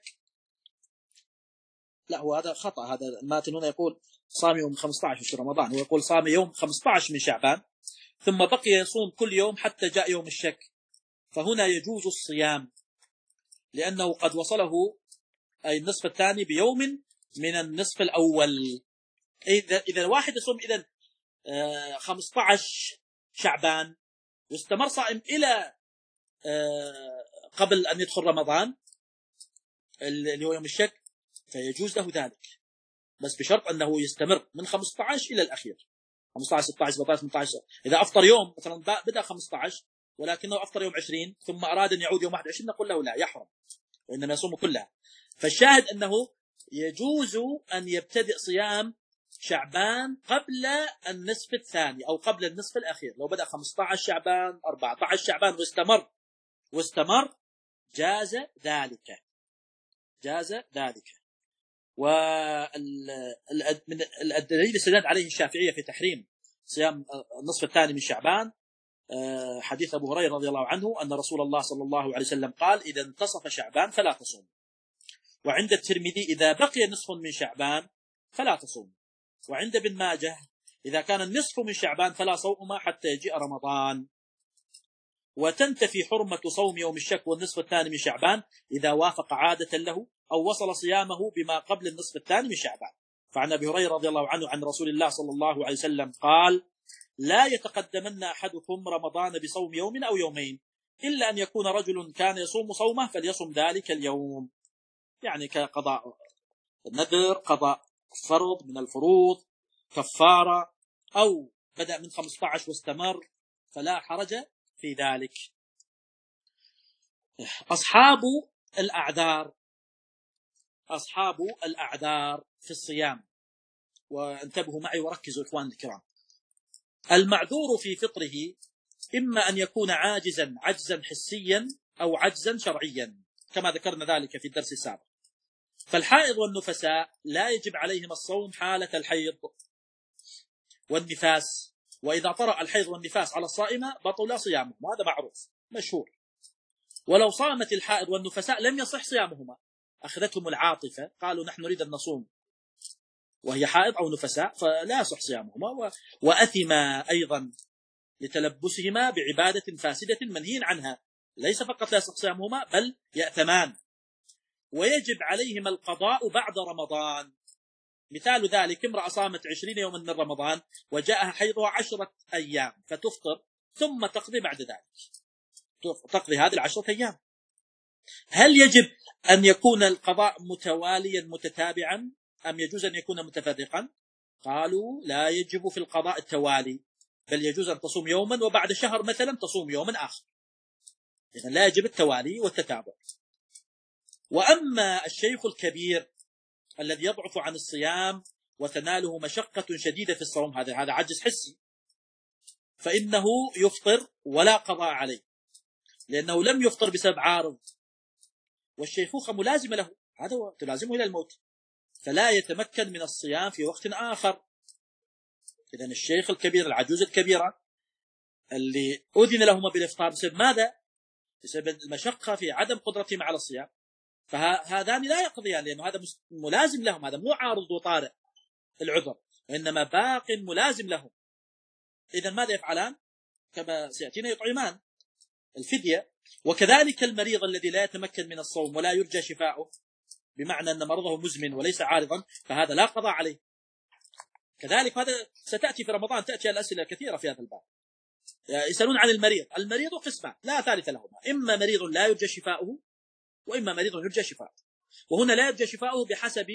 لا هو هذا خطأ، هذا الماتن هنا يقول صام يوم خمسة عشر من رمضان، هو يقول صام يوم خمسة عشر من شعبان ثم بقي يصوم كل يوم حتى جاء يوم الشك، فهنا يجوز الصيام لأنه قد وصله أي النصف الثاني بيوم من النصف الأول. إذا إذا الواحد يصوم إذن خمسة عشر شعبان واستمر صائم إلى قبل أن يدخل رمضان اللي هو يوم الشك فيجوز له ذلك، بس بشرط أنه يستمر من خمسة عشر إلى الأخير، خمسة عشر ستة عشر سبعة عشر ثمانية عشر. إذا أفطر يوم مثلا بدأ خمسة عشر ولكنه أفطر يوم عشرين ثم أراد أن يعود يوم واحد وعشرين نقول له لا يحرم، وإنما يصوم كلها. فالشاهد أنه يجوز أن يبتدئ صيام شعبان قبل النصف الثاني أو قبل النصف الأخير. لو بدأ خمسة عشر شعبان أربعة عشر شعبان واستمر واستمر جاز ذلك جاز ذلك. والدليل استدل عليه الشافعية في تحريم صيام النصف الثاني من شعبان حديث أبو هريرة رضي الله عنه أن رسول الله صلى الله عليه وسلم قال إذا انتصف شعبان فلا تصوم. وعند الترمذي إذا بقي نصف من شعبان فلا تصوم. وعند ابن ماجه إذا كان النصف من شعبان فلا صوم حتى يجيء رمضان. وتنتفي حرمة صوم يوم الشك والنصف الثاني من شعبان إذا وافق عادة له أو وصل صيامه بما قبل النصف الثاني من شعبان. فعن أبي هريرة رضي الله عنه عن رسول الله صلى الله عليه وسلم قال لا يتقدمن أحدكم رمضان بصوم يوم أو يومين إلا أن يكون رجل كان يصوم صومه فليصم ذلك اليوم، يعني كقضاء النذر، قضاء فرض من الفروض، كفارة، أو بدأ من خمسة عشر واستمر فلا حرج في ذلك. أصحاب الأعذار أصحاب الأعذار في الصيام، وانتبهوا معي وركزوا إخوان الكرام. المعذور في فطره إما أن يكون عاجزا عجزا حسيا أو عجزا شرعيا كما ذكرنا ذلك في الدرس السابق. فالحائض والنفساء لا يجب عليهم الصوم حالة الحيض والنفاس، وإذا طرأ الحيض والنفاس على الصائمة بطل صيامهم، وهذا معروف مشهور. ولو صامت الحائض والنفساء لم يصح صيامهما، أخذتهم العاطفة قالوا نحن نريد أن نصوم وهي حائض أو نفساء فلا يصح صيامهما، وأثما أيضا لتلبسهما بعبادة فاسدة منهي عنها، ليس فقط لا يصح صيامهما بل يأثمان. ويجب عليهما القضاء بعد رمضان. مثال ذلك امرأة صامت عشرين يوما من رمضان وجاءها حيضها عشرة أيام فتفطر ثم تقضي بعد ذلك، تقضي هذه العشرة أيام. هل يجب أن يكون القضاء متواليا متتابعا أم يجوز أن يكون متفرقا؟ قالوا لا يجب في القضاء التوالي، بل يجوز أن تصوم يوما وبعد شهر مثلا تصوم يوما آخر. إذن لا يجب التوالي والتتابع. وأما الشيخ الكبير الذي يضعف عن الصيام وتناله مشقة شديدة في الصوم، هذا هذا عجز حسي، فإنه يفطر ولا قضاء عليه، لأنه لم يفطر بسبب عارض، والشيخوخة ملازمة له، هذا هو تلازمه إلى الموت، فلا يتمكن من الصيام في وقت آخر. إذن الشيخ الكبير، العجوز الكبيرة اللي أذن لهما بالإفطار بسبب ماذا؟ بسبب المشقة في عدم قدرتهم على الصيام، فهذان لا يقضيان، لأنه هذا ملازم لهم، هذا مو عارض وطارئ العذر، وإنما باق ملازم لهم. إذن ماذا يفعلان؟ كما سيأتينا يطعمان الفدية. وكذلك المريض الذي لا يتمكن من الصوم ولا يرجى شفاؤه، بمعنى أن مرضه مزمن وليس عارضا، فهذا لا قضاء عليه. كذلك هذا ستأتي في رمضان، تأتي الأسئلة كثيرة في هذا الباب، يسألون عن المريض. المريض قسمان لا ثالث لهما، إما مريض لا يرجى شفاؤه، وإما مريض يرجى شفاؤه. وهنا لا يرجى شفاؤه بحسب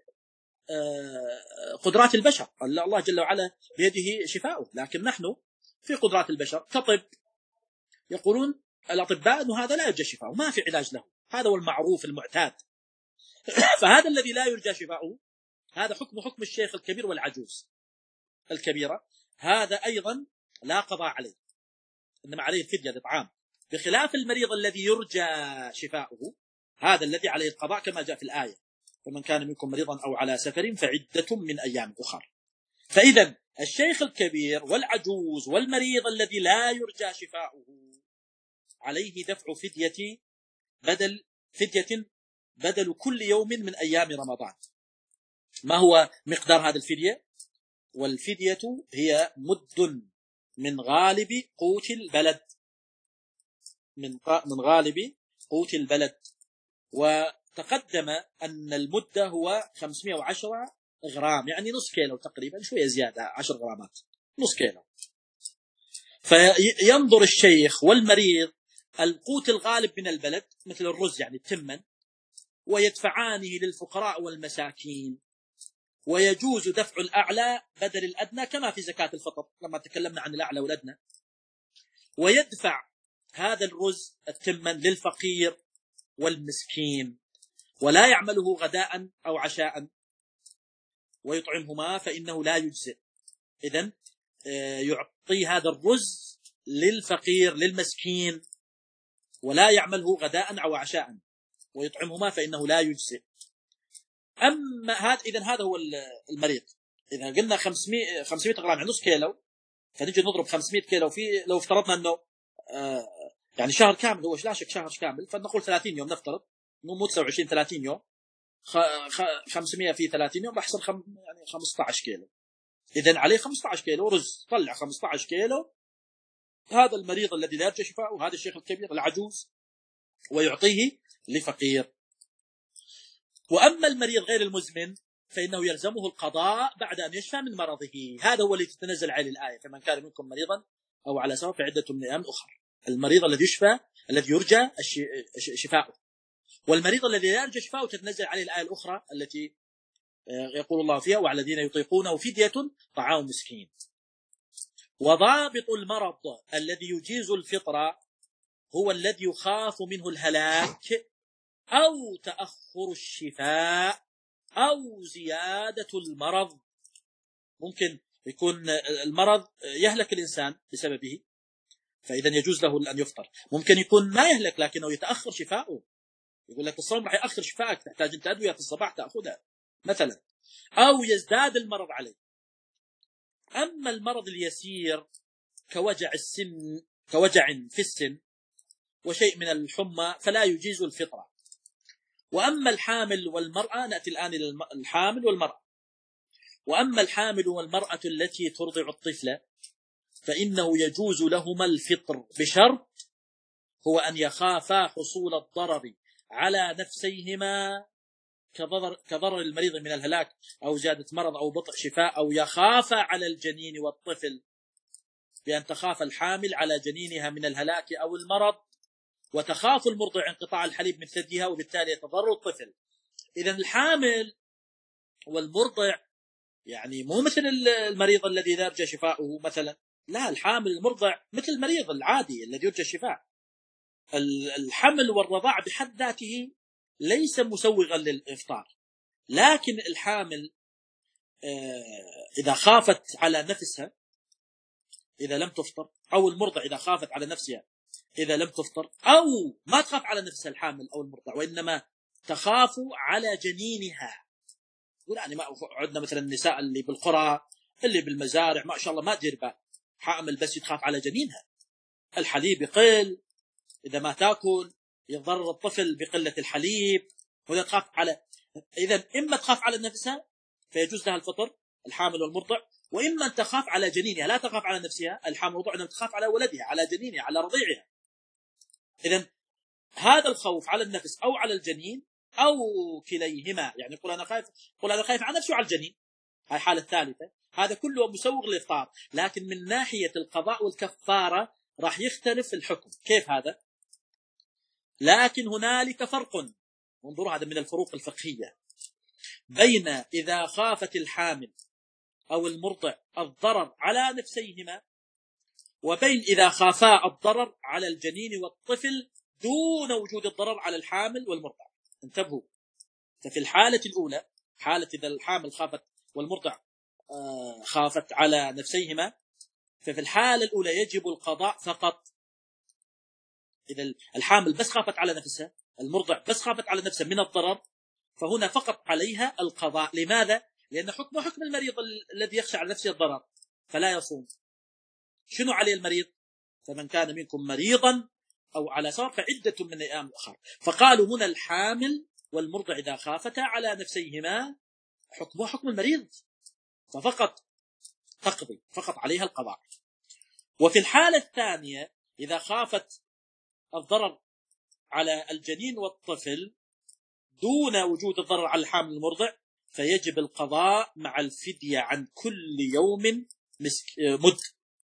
قدرات البشر، الله جل وعلا بيده شفاؤه، لكن نحن في قدرات البشر كطب يقولون الأطباء أنه هذا لا يرجى شفاؤه، ما في علاج له، هذا هو المعروف المعتاد. فهذا الذي لا يرجى شفاؤه هذا حكم حكم الشيخ الكبير والعجوز الكبيرة، هذا أيضا لا قضاء عليه، إنما عليه الفدية الإطعام، بخلاف المريض الذي يرجى شفاؤه، هذا الذي عليه القضاء كما جاء في الآية: فمن كان منكم مريضا أو على سفر فعدة من أيام أخر. فإذا الشيخ الكبير والعجوز والمريض الذي لا يرجى شفاؤه عليه دفع فدية بدل فدية بدل كل يوم من أيام رمضان. ما هو مقدار هذه الفدية؟ والفدية هي مد من غالب قوت البلد، من من غالب قوت البلد. وتقدم أن المدة هو خمسمائة وعشرة غرام، يعني نص كيلو تقريبا، شوية زيادة، عشر غرامات، نص كيلو. فينظر الشيخ والمريض القوت الغالب من البلد مثل الرز يعني التمن، ويدفعانه للفقراء والمساكين، ويجوز دفع الأعلى بدل الأدنى كما في زكاة الفطر لما تكلمنا عن الأعلى والأدنى، ويدفع هذا الرز التمن للفقير والمسكين، ولا يعمله غداء أو عشاء ويطعمهما فإنه لا يجزئ. إذن يعطي هذا الرز للفقير للمسكين ولا يعمله غداء أو عشاء ويطعمهما فإنه لا يجزئ. أما هذا، إذن هذا هو المريض. إذا قلنا خمسمائة غرام يعني نص كيلو، فنجي نضرب خمسمائة كيلو في، لو افترضنا أنه آه يعني شهر كامل، هو لا شك شهر كامل، فنقول ثلاثين يوم، نفترض مو تسعة وعشرين ثلاثين يوم، خمسمائة في ثلاثين يوم بحصل خم يعني خمسة عشر كيلو. إذن عليه خمسة عشر كيلو رز، طلع خمسة عشر كيلو. هذا المريض الذي لا يرجى شفاؤه، هذا الشيخ الكبير العجوز، ويعطيه لفقير. وأما المريض غير المزمن فإنه يلزمه القضاء بعد أن يشفى من مرضه، هذا هو الذي تتنزل عليه الآية: فمن كان منكم مريضا أو على سفر فعدة من أيام أخرى. المريض الذي يشفى، الذي يرجى شفاؤه، والمريض الذي لا يرجى شفاؤه تتنزل عليه الآية الأخرى التي يقول الله فيها: وعلى الذين يطيقونه فدية طعام مسكين. وضابط المرض الذي يجيز الفطر هو الذي يخاف منه الهلاك أو تأخر الشفاء أو زيادة المرض. ممكن يكون المرض يهلك الإنسان بسببه، فإذا يجوز له أن يفطر. ممكن يكون ما يهلك لكنه يتأخر شفاؤه، يقول لك الصوم راح يأخر شفاءك، تحتاج أنت أدوية في الصباح تأخذها مثلا، أو يزداد المرض عليه. أما المرض اليسير كوجع السن، كوجع في السن وشيء من الحمى، فلا يجيز الفطرة. وأما الحامل والمرأة، نأتي الآن إلى الحامل والمرأة. وأما الحامل والمرأة التي ترضع الطفل فإنه يجوز لهما الفطر بشرط هو أن يخافا حصول الضرر على نفسيهما كضرر, كضرر المريض من الهلاك أو زيادة مرض أو بطء شفاء، أو يخافا على الجنين والطفل بأن تخاف الحامل على جنينها من الهلاك أو المرض وتخاف المرضع انقطاع الحليب من ثديها وبالتالي يتضرر الطفل. إذا الحامل والمرضع يعني مو مثل المريض الذي يرجى شفاؤه مثلا، لا، الحامل المرضع مثل المريض العادي الذي يرجى الشفاء. الحمل والرضاع بحد ذاته ليس مسوغا للإفطار، لكن الحامل إذا خافت على نفسها إذا لم تفطر، أو المرضع إذا خافت على نفسها إذا لم تفطر، أو ما تخاف على نفسها الحامل أو المرضع وإنما تخاف على جنينها. يعني ما عندنا مثلا النساء اللي بالقرى اللي بالمزارع ما شاء الله ما تدير بال، حامل بس تخاف على جنينها، الحليب يقل، إذا ما تأكل يضرر الطفل بقلة الحليب، وإذا تخاف على إذا إما تخاف على نفسها فيجوز لها الفطر الحامل والمرضع، وإما أن تخاف على جنينها، لا تخاف على نفسها الحامل والمرضع، إنما تخاف على ولدها، على جنينها، على رضيعها. إذن هذا الخوف على النفس أو على الجنين أو كليهما، يعني يقول أنا خايف يقول أنا خايف على نفسي وعلى الجنين، هاي الحالة الثالثة، هذا كله مسوغ للإفطار. لكن من ناحية القضاء والكفارة راح يختلف الحكم. كيف هذا؟ لكن هنالك فرق، انظروا هذا من الفروق الفقهية بين إذا خافت الحامل أو المرضع الضرر على نفسيهما، وبين إذا خافا الضرر على الجنين والطفل دون وجود الضرر على الحامل والمرضع. انتبهوا، ففي الحالة الأولى حالة إذا الحامل خافت والمرضع خافت على نفسيهما، ففي الحالة الأولى يجب القضاء فقط. إذا الحامل بس خافت على نفسها، المرضع بس خافت على نفسها من الضرر، فهنا فقط عليها القضاء. لماذا؟ لأن حكم حكم المريض الذي يخشى على نفسه الضرر فلا يصوم. شنو عليه المريض؟ فمن كان منكم مريضا أو على سفر فعدة من أيام أخرى. فقالوا هنا الحامل والمرضع إذا خافتا على نفسيهما حكمه حكم المريض، ففقط تقضي، فقط عليها القضاء. وفي الحالة الثانية إذا خافت الضرر على الجنين والطفل دون وجود الضرر على الحامل المرضع فيجب القضاء مع الفدية عن كل يوم مسك... مد.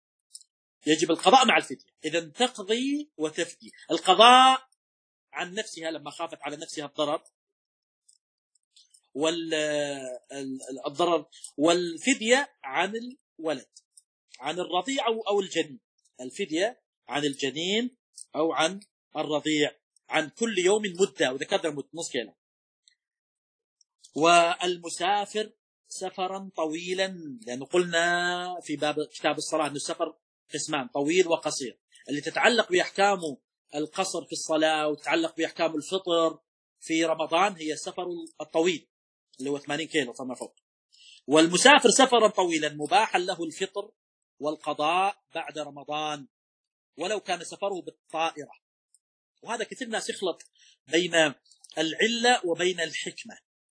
يجب القضاء مع الفدية. إذن تقضي وتفدي. القضاء عن نفسها لما خافت على نفسها الضرر والضرر، والفدية عن الولد، عن الرضيع أو الجنين. الفدية عن الجنين أو عن الرضيع عن كل يوم مدة، وذكرنا مدة نص كيلو. والمسافر سفرا طويلا، لأنه قلنا في باب كتاب الصلاة أن السفر قسمان، طويل وقصير. اللي تتعلق بأحكام القصر في الصلاة وتتعلق بأحكام الفطر في رمضان هي السفر الطويل اللي هو ثمانين كيلو فما فوق. والمسافر سفرا طويلا مباحا له الفطر والقضاء بعد رمضان ولو كان سفره بالطائرة. وهذا كثير ناس يخلط بين العلة وبين الحكمة.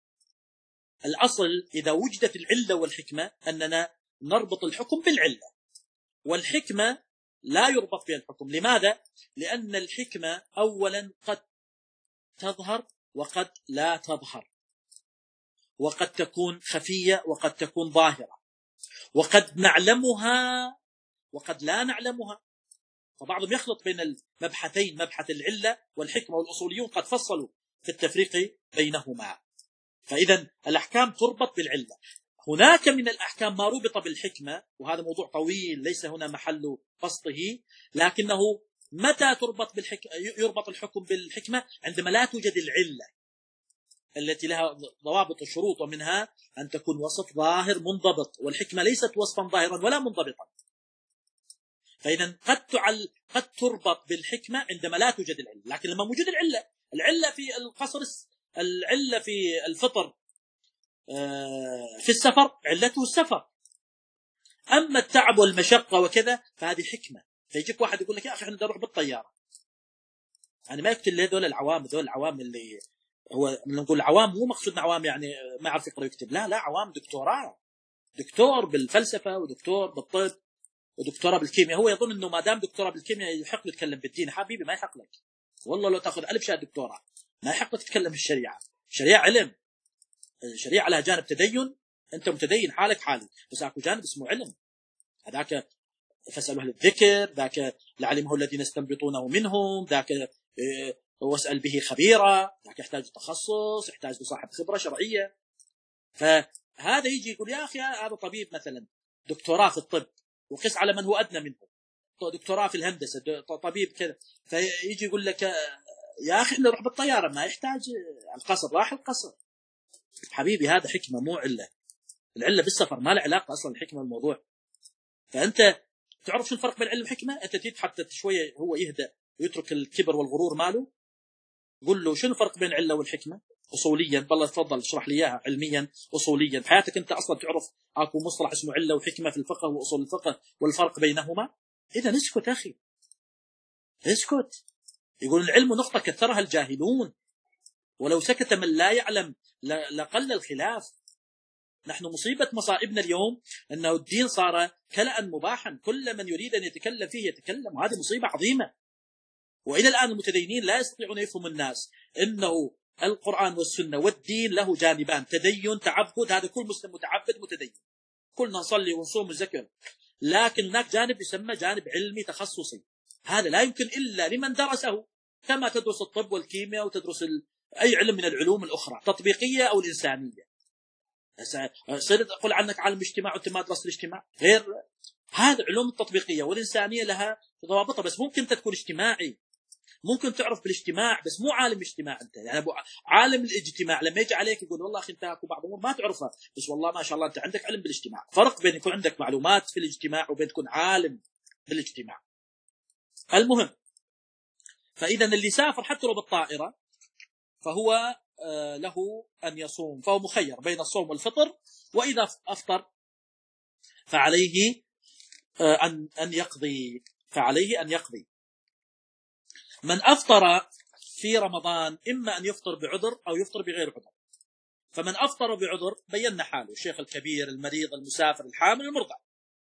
الأصل إذا وجدت العلة والحكمة أننا نربط الحكم بالعلة، والحكمة لا يربط بها الحكم. لماذا؟ لأن الحكمة أولا قد تظهر وقد لا تظهر، وقد تكون خفية وقد تكون ظاهرة، وقد نعلمها وقد لا نعلمها. فبعضهم يخلط بين المبحثين، مبحث العلة والحكمة، والأصوليون قد فصلوا في التفريق بينهما. فإذا الأحكام تربط بالعلة. هناك من الأحكام ما ربط بالحكمة، وهذا موضوع طويل ليس هنا محل بسطه، لكنه متى تربط بالحكمة يربط الحكم بالحكمة؟ عندما لا توجد العلة التي لها ضوابط وشروط، ومنها أن تكون وصف ظاهر منضبط، والحكمة ليست وصفا ظاهرا ولا منضبطا. فإذا قد تعل قد تربط بالحكمة عندما لا توجد العلة، لكن لما موجود العلة، العلة في القصر، العلة في الفطر، في السفر علته السفر. أما التعب والمشقة وكذا فهذه حكمة. فيجيك واحد يقول لك يا أخي احنا نروح بالطيارة، يعني ما يكتب هذول العوام، هذول العوام اللي هو نقول عوام مو مقصودنا عوام يعني ما يعرف يقرأ ويكتب، لا لا، عوام دكتوراه، دكتور بالفلسفة ودكتور بالطب ودكتوراه بالكيمياء. هو يظن انه ما دام دكتوراه بالكيمياء يحق له يتكلم بالدين. حبيبي ما يحق لك، والله لو تاخذ ألف شهادة دكتوراه ما يحق لك تتكلم بالشريعة. الشريعة علم، الشريعة لها جانب تدين، انت متدين حالك حالي، بس اكو جانب اسمه علم. هذاك فاسألوا أهل الذكر، ذاك لعلمه الذين يستنبطونه منهم، ذاك واسأل به خبيرا، لكن يحتاج تخصص، يحتاج لصاحب خبرة شرعية. فهذا يجي يقول يا أخي هذا طبيب مثلا دكتوراه في الطب وقس على من هو أدنى منه، دكتوراه في الهندسة، طبيب كذا، فيجي يقول لك يا أخي نروح بالطيارة، ما يحتاج القصر، راح القصر. حبيبي هذا حكمة مو علة، العلة بالسفر ما له علاقة أصلا الحكمة الموضوع. فأنت تعرف شو الفرق بين العلم والحكمة؟ أنت تجي حتى شوية هو يهدأ ويترك الكبر والغرور ماله، قل له شنو الفرق بين العلة والحكمة أصوليا، بالله تفضل اشرح لي إياها علميا أصوليا. بحياتك أنت أصلا تعرف أكو مصطلح اسمه علة وحكمة في الفقه وأصول الفقه والفرق بينهما؟ إذا اسكت أخي، اسكت. يقول العلم نقطة كثرها الجاهلون، ولو سكت من لا يعلم لقل الخلاف. نحن مصيبة مصائبنا اليوم أنه الدين صار كلأ مباحا، كل من يريد أن يتكلم فيه يتكلم، وهذه مصيبة عظيمة. وإلى الآن المتدينين لا يستطيعون يفهم الناس أنه القرآن والسنة والدين له جانبان، تدين تعبد، هذا كل مسلم متعبد متدين، كلنا نصلي ونصوم ونزكي، لكن هناك جانب يسمى جانب علمي تخصصي، هذا لا يمكن إلا لمن درسه، كما تدرس الطب والكيمياء وتدرس أي علم من العلوم الأخرى تطبيقية أو الإنسانية. صرت أقول عنك عالم اجتماع وأنت ما درست الاجتماع، غير هذا العلوم التطبيقية والإنسانية لها ضوابطها، بس ممكن تكون اجتماعي، ممكن تعرف بالاجتماع، بس مو عالم اجتماع أنت. يعني أبو عالم الاجتماع لما يجي عليك يقول والله أخي أنت أكو بعض الأمور ما تعرفها، بس والله ما شاء الله أنت عندك علم بالاجتماع. فرق بين يكون عندك معلومات في الاجتماع وبين تكون عالم بالاجتماع. المهم، فإذا اللي سافر حتى لو بالطائرة فهو له أن يصوم، فهو مخير بين الصوم والفطر، وإذا أفطر فعليه أن أن يقضي فعليه أن يقضي. من أفطر في رمضان إما أن يفطر بعذر أو يفطر بغير عذر. فمن أفطر بعذر بينا حاله، الشيخ الكبير، المريض، المسافر، الحامل، المرضع.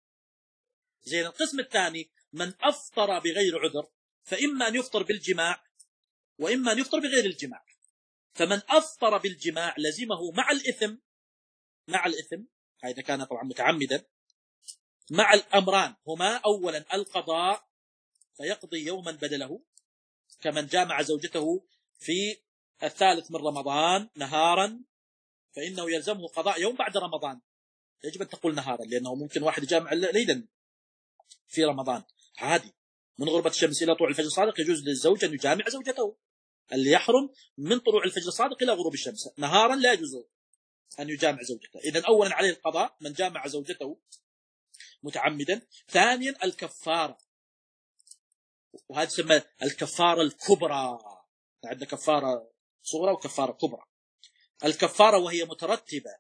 زين. القسم الثاني من أفطر بغير عذر فإما أن يفطر بالجماع وإما أن يفطر بغير الجماع. فمن أفطر بالجماع لزمه مع الإثم مع الإثم هذا كان طبعا متعمدا، مع الأمران هما أولا القضاء فيقضي يوما بدله، كمن جامع زوجته في الثالث من رمضان نهارا فإنه يلزمه قضاء يوم بعد رمضان. يجب أن تقول نهارا لأنه ممكن واحد يجامع ليلا في رمضان عادي، من غربة الشمس إلى طلوع الفجر الصادق يجوز للزوج أن يجامع زوجته. اللي يحرم من طلوع الفجر الصادق إلى غروب الشمس، نهارا لا يجوز أن يجامع زوجته. إذن أولا عليه القضاء من جامع زوجته متعمدا. ثانيا الكفارة، وهذا تسمى الكفارة الكبرى. عندنا كفارة صغرى وكفارة كبرى. الكفارة وهي مترتبة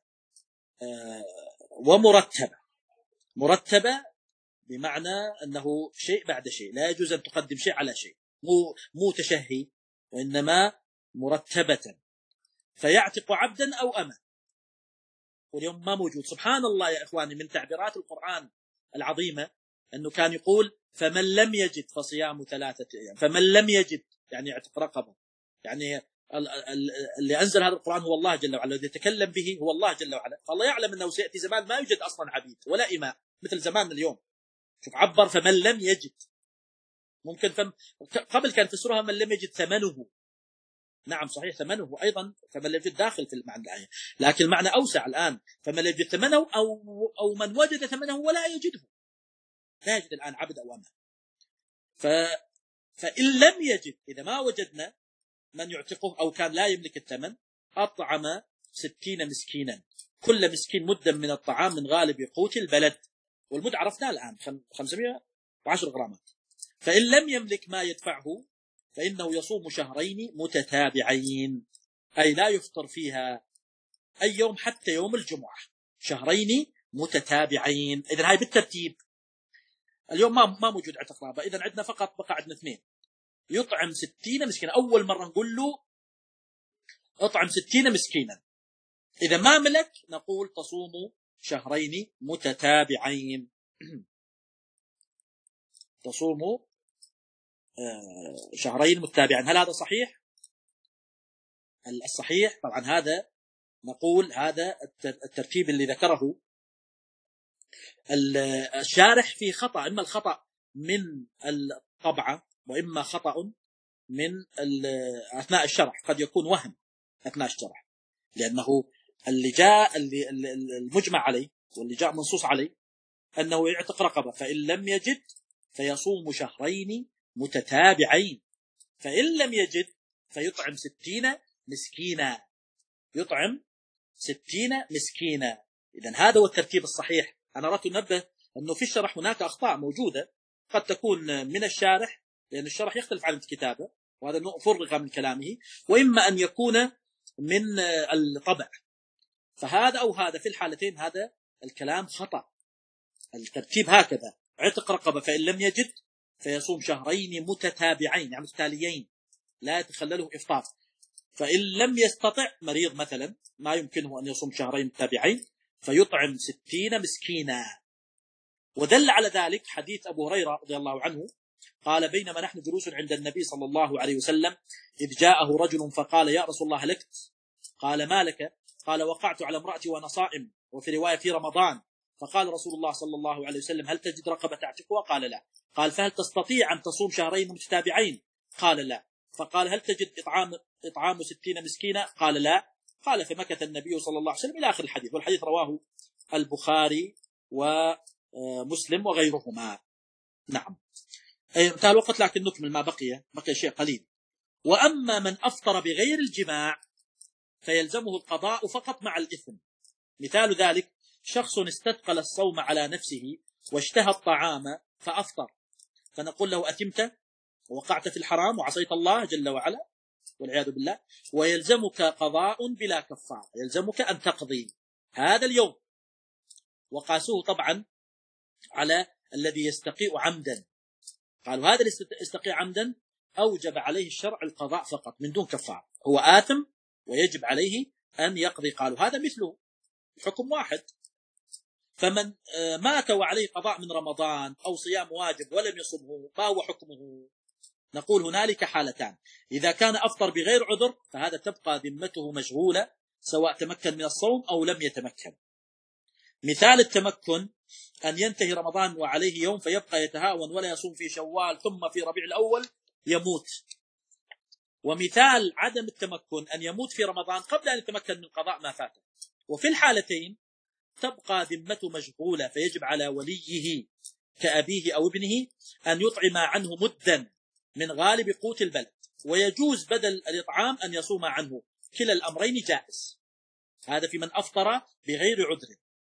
ومرتبة. مرتبة بمعنى أنه شيء بعد شيء، لا يجوز أن تقدم شيء على شيء، مو مو تشهي، وإنما مرتبة. فيعتق عبدا أو أمة، واليوم ما موجود. سبحان الله يا إخواني، من تعبيرات القرآن العظيمة أنه كان يقول فمن لم يجد فصيام ثلاثة أيام. فمن لم يجد يعني يعتق رقبة، يعني اللي أنزل هذا القرآن هو الله جل وعلا، الذي يتكلم به هو الله جل وعلا. فالله يعلم أنه سيأتي زمان ما يوجد أصلا عبيد ولا إماء مثل زمان اليوم. شوف عبر فمن لم يجد، ممكن فم... قبل كان فسرها من لم يجد ثمنه. نعم صحيح ثمنه أيضا، فمن لم يجد داخل في المعنى الآية، لكن المعنى أوسع الآن، فمن لم يجد ثمنه أو أو من وجد ثمنه ولا يجده، لا يجد الآن عبد أو أمة. ف... فإن لم يجد، إذا ما وجدنا من يعتقه أو كان لا يملك الثمن، أطعم ستين مسكينا، كل مسكين مدا من الطعام من غالب قوت البلد، والمد عرفناه الآن خمسمائة وعشرة غرامات. فإن لم يملك ما يدفعه فإنه يصوم شهرين متتابعين، أي لا يفطر فيها أي يوم حتى يوم الجمعة، شهرين متتابعين. إذن هاي بالترتيب. اليوم ما ما موجود عتق رقبة، إذن عندنا فقط بقى عندنا اثنين. يطعم ستين مسكينا، أول مرة نقول له اطعم ستين مسكينا. إذا ما ملك نقول تصوم شهرين متتابعين. تصوم شهرين متتابعين. هل هذا صحيح؟ الصحيح طبعا هذا نقول هذا الترتيب اللي ذكره الشارح فيه خطأ، إما الخطأ من الطبعة وإما خطأ من أثناء الشرح، قد يكون وهم أثناء الشرح، لأنه اللي جاء اللي المجمع عليه واللي جاء منصوص عليه أنه يعتق رقبة، فإن لم يجد فيصوم شهرين متتابعين، فإن لم يجد فيطعم ستين مسكينا، يطعم ستين مسكينا. إذن هذا هو الترتيب الصحيح. أنا أردت أنبه أنه في الشرح هناك أخطاء موجودة، قد تكون من الشارح لأن الشرح يختلف عن الكتابة، وهذا فرغ من كلامه، وإما أن يكون من الطبع، فهذا أو هذا في الحالتين هذا الكلام خطأ. الترتيب هكذا: عتق رقبة فإن لم يجد فيصوم شهرين متتابعين، يعني متتاليين لا يتخلله إفطار. فإن لم يستطع مريض مثلا ما يمكنه أن يصوم شهرين متتابعين فيطعم ستين مسكينا. ودل على ذلك حديث أبو هريرة رضي الله عنه قال: بينما نحن جلوس عند النبي صلى الله عليه وسلم إذ جاءه رجل فقال: يا رسول الله هلكت. قال: ما لك؟ قال: وقعت على امرأتي وأنا صائم، وفي رواية في رمضان. فقال رسول الله صلى الله عليه وسلم: هل تجد رقبة تعتقها؟ قال: لا. قال: فهل تستطيع أن تصوم شهرين متتابعين؟ قال: لا. فقال: هل تجد إطعام إطعام ستين مسكينة؟ قال: لا. قال: فمكث النبي صلى الله عليه وسلم إلى آخر الحديث، والحديث رواه البخاري ومسلم وغيرهما. نعم، انتهى الوقت لكن نكمل ما بقي، بقي شيء قليل. وأما من أفطر بغير الجماع فيلزمه القضاء فقط مع الإثم. مثال ذلك: شخص استثقل الصوم على نفسه واشتهى الطعام فأفطر، فنقول له: أتمت ووقعت في الحرام وعصيت الله جل وعلا والعياذ بالله، ويلزمك قضاء بلا كفار، يلزمك أن تقضي هذا اليوم. وقاسوه طبعا على الذي يستقيء عمدا، قالوا هذا اللي يستقيء عمدا أوجب عليه الشرع القضاء فقط من دون كفار، هو آثم ويجب عليه أن يقضي. قالوا هذا مثله، حكم واحد. فمن مات وعليه قضاء من رمضان أو صيام واجب ولم يصمه ما هو حكمه؟ نقول هنالك حالتان: إذا كان أفطر بغير عذر فهذا تبقى ذمته مشغولة سواء تمكن من الصوم أو لم يتمكن. مثال التمكن أن ينتهي رمضان وعليه يوم فيبقى يتهاون ولا يصوم في شوال ثم في ربيع الأول يموت. ومثال عدم التمكن أن يموت في رمضان قبل أن يتمكن من قضاء ما فاته. وفي الحالتين تبقى ذمته مشغولة، فيجب على وليه كأبيه أو ابنه أن يطعم عنه مدا من غالب قوت البلد، ويجوز بدل الإطعام أن يصوم عنه، كلا الأمرين جائز. هذا في من أفطر بغير عذر.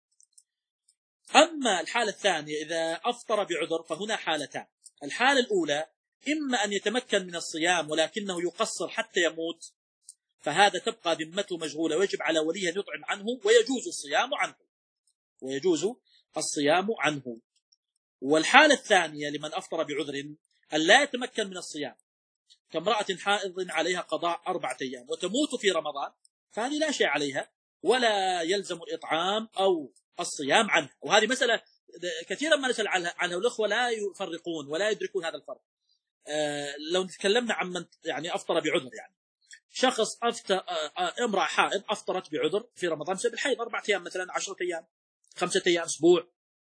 أما الحالة الثانية إذا أفطر بعذر فهنا حالتان: الحالة الأولى إما أن يتمكن من الصيام ولكنه يقصر حتى يموت، فهذا تبقى ذمته مشغولة ويجب على وليه أن يطعم عنه ويجوز الصيام عنه ويجوز الصيام عنه. والحالة الثانية لمن أفطر بعذر أن لا يتمكن من الصيام، كامرأة حائض عليها قضاء أربعة أيام وتموت في رمضان، فهذه لا شيء عليها ولا يلزم الإطعام أو الصيام عنها. وهذه مسألة كثيرا ما نسأل عنها والأخوة لا يفرقون ولا يدركون هذا الفرق. آه لو تكلمنا عن من يعني أفطر بعذر، يعني شخص أفطر، آه امرأة حائض أفطرت بعذر في رمضان بسبب الحيض أربعة أيام مثلا، عشرة أيام، خمسة أيام، أسبوع،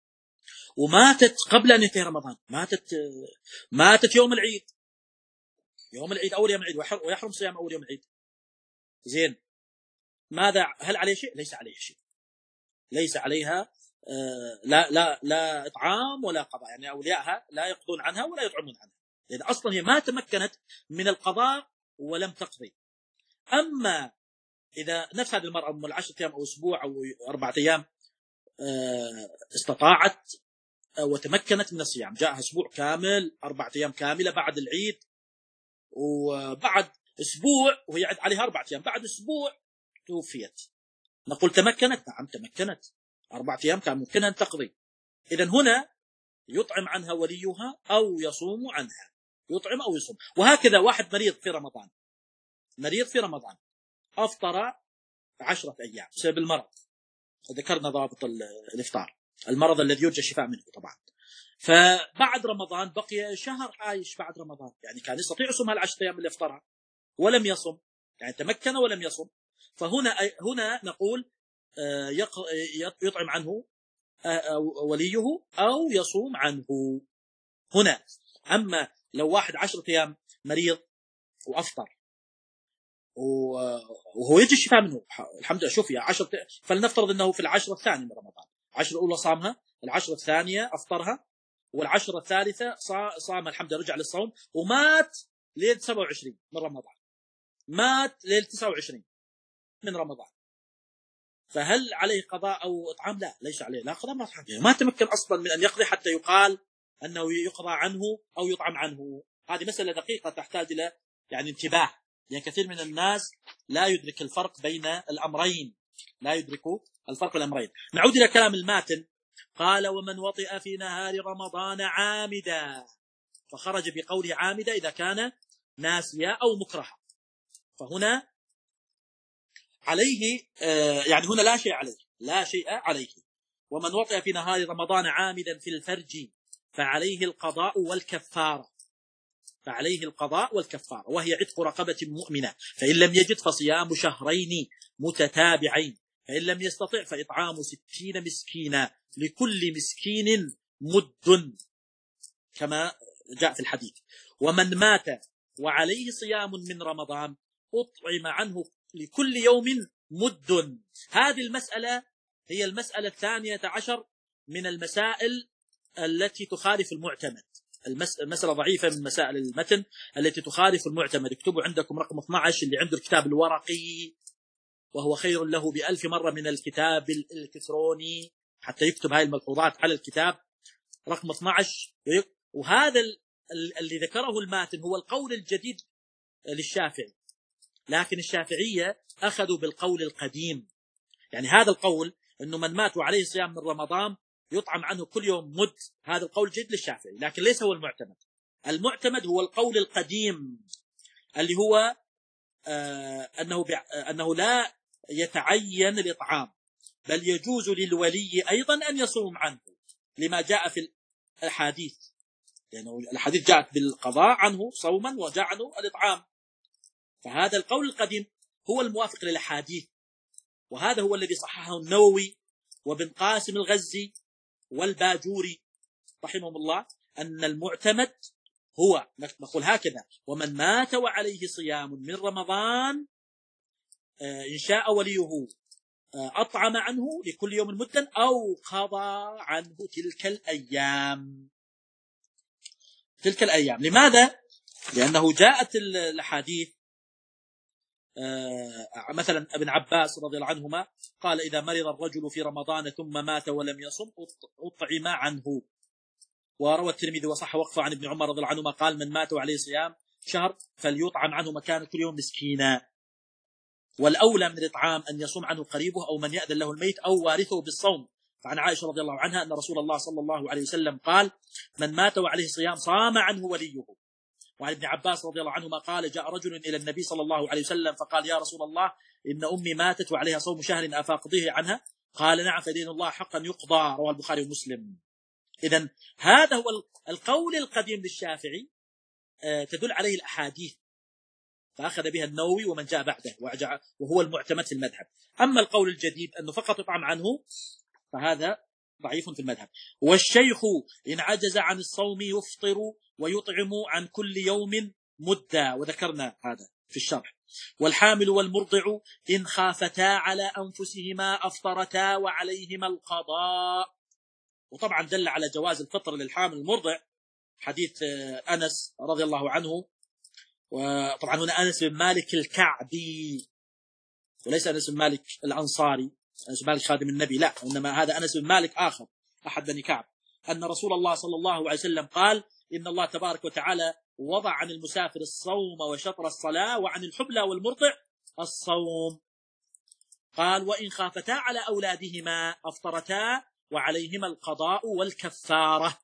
وماتت قبل أن ينتهي رمضان، ماتت ماتت يوم العيد، يوم العيد أول يوم العيد ويحرم صيام أول يوم العيد. زين، ماذا؟ هل عليه شيء؟ ليس عليه شيء، ليس عليها آه لا لا لا إطعام ولا قضاء، يعني أولياءها لا يقضون عنها ولا يطعمون عنها، لأن أصلا هي ما تمكنت من القضاء ولم تقضي. أما إذا نفس هذه المرأة من العشرة أيام أو أسبوع أو أربعة أيام آه استطاعت وتمكنت من الصيام، جاءها أسبوع كامل، أربعة أيام كاملة بعد العيد، وبعد أسبوع وهي عليها أربعة أيام، بعد أسبوع توفيت، نقول تمكنت؟ نعم تمكنت، أربعة أيام كان ممكن أن تقضي. إذن هنا يطعم عنها وليها أو يصوم عنها، يطعم أو يصوم. وهكذا واحد مريض في رمضان، مريض في رمضان أفطر عشرة أيام بسبب المرض، ذكرنا ضابط الإفطار، المرض الذي يرجى الشفاء منه طبعا. فبعد رمضان بقي شهر عايش بعد رمضان، يعني كان يستطيع يصوم هالعشرة أيام اللي افطرها ولم يصم، يعني تمكن ولم يصم. فهنا هنا نقول يطعم عنه وليه أو يصوم عنه هنا. أما لو واحد عشرة أيام مريض وأفطر وهو يجي الشفاء منه الحمد لله. شوف يا عشر، فلنفترض أنه في العشرة الثانية من رمضان، العشرة الأولى صامها، العشرة الثانية أفطرها، والعشرة الثالثة صام الحمد لله رجع للصوم، ومات ليلة سبعة وعشرين من رمضان، مات ليلة تسعة وعشرين من رمضان، فهل عليه قضاء أو إطعام؟ لا، ليس عليه لا قضاء ما إطعام، ما تمكن أصلا من أن يقضي حتى يقال أنه يقضى عنه أو يطعم عنه. هذه مسألة دقيقة تحتاج إلى يعني انتباه، لأن يعني كثير من الناس لا يدرك الفرق بين الأمرين، لا يدركوا الفرق بين الأمرين. نعود إلى كلام الماتن، قال: ومن وطئ في نهار رمضان عامدا، فخرج بقول عامدا إذا كان ناسيا أو مكرها، فهنا عليه يعني هنا لا شيء عليه، لا شيء عليه. ومن وطئ في نهار رمضان عامدا في الفرج فعليه القضاء والكفارة، فعليه القضاء والكفارة، وهي عتق رقبة مؤمنة، فإن لم يجد فصيام شهرين متتابعين، فإن لم يستطع فإطعام ستين مسكينا، لكل مسكين مد، كما جاء في الحديث. ومن مات وعليه صيام من رمضان أطعم عنه لكل يوم مد. هذه المسألة هي المسألة الثانية عشر من المسائل التي تخالف المعتمد، المسألة ضعيفة من مسائل المتن التي تخالف المعتمد. اكتبوا عندكم رقم اثني عشر اللي عنده الكتاب الورقي، وهو خير له بألف مرة من الكتاب الإلكتروني، حتى يكتب هاي الملحوظات على الكتاب رقم اثني عشر. وهذا اللي ذكره الماتن هو القول الجديد للشافعي، لكن الشافعية أخذوا بالقول القديم، يعني هذا القول أنه من مات وعليه صيام من رمضان يطعم عنه كل يوم مد، هذا القول جيد للشافعي، لكن ليس هو المعتمد. المعتمد هو القول القديم اللي هو آه أنه, أنه لا يتعين الإطعام، بل يجوز للولي أيضا أن يصوم عنه، لما جاء في الحديث، لأنه يعني الحديث جاءت بالقضاء عنه صوما وجاء عنه الإطعام، فهذا القول القديم هو الموافق للأحاديث، وهذا هو الذي صححه النووي وابن قاسم الغزي والباجوري رحمهم الله، أن المعتمد هو نقول هكذا: ومن مات وعليه صيام من رمضان إن شاء وليه أطعم عنه لكل يوم مدا أو قضى عنه تلك الأيام. تلك الأيام لماذا؟ لأنه جاءت الحديث مثلا ابن عباس رضي الله عنهما قال: إذا مرض الرجل في رمضان ثم مات ولم يصم أطعم عنه. وروى الترمذي وصح وقفه عن ابن عمر رضي الله عنهما قال: من مات وعليه صيام شهر فليطعم عنه مكان كل يوم مسكينا. والأولى من الإطعام أن يصوم عنه قريبه أو من يأذن له الميت أو وارثه بالصوم. فعن عائشة رضي الله عنها أن رسول الله صلى الله عليه وسلم قال: من مات وعليه صيام صام عنه وليه. وعن ابن عباس رضي الله عنهما قال: جاء رجل إلى النبي صلى الله عليه وسلم فقال: يا رسول الله، إن أمي ماتت وعليها صوم شهر أفاقضيه عنها؟ قال: نعم، فدين الله حقا يقضى. رواه البخاري ومسلم. إذن هذا هو القول القديم للشافعي، تدل عليه الأحاديث، فأخذ بها النووي ومن جاء بعده، وهو المعتمد في المذهب. أما القول الجديد أنه فقط يطعم عنه فهذا ضعيف في المذهب. والشيخ إن عجز عن الصوم يفطر ويطعم عن كل يوم مدة، وذكرنا هذا في الشرح. والحامل والمرضع إن خافتا على أنفسهما أفطرتا وعليهما القضاء. وطبعا دل على جواز الفطر للحامل المرضع حديث أنس رضي الله عنه، وطبعا هنا أنس بن مالك الكعبي وليس أنس بن مالك الأنصاري، أنس بن مالك خادم النبي، لا، إنما هذا أنس بن مالك آخر أحد بني كعب، أن رسول الله صلى الله عليه وسلم قال: إن الله تبارك وتعالى وضع عن المسافر الصوم وشطر الصلاة، وعن الحبلى والمرضع الصوم. قال: وإن خافتا على أولادهما أفطرتا وعليهما القضاء والكفارة.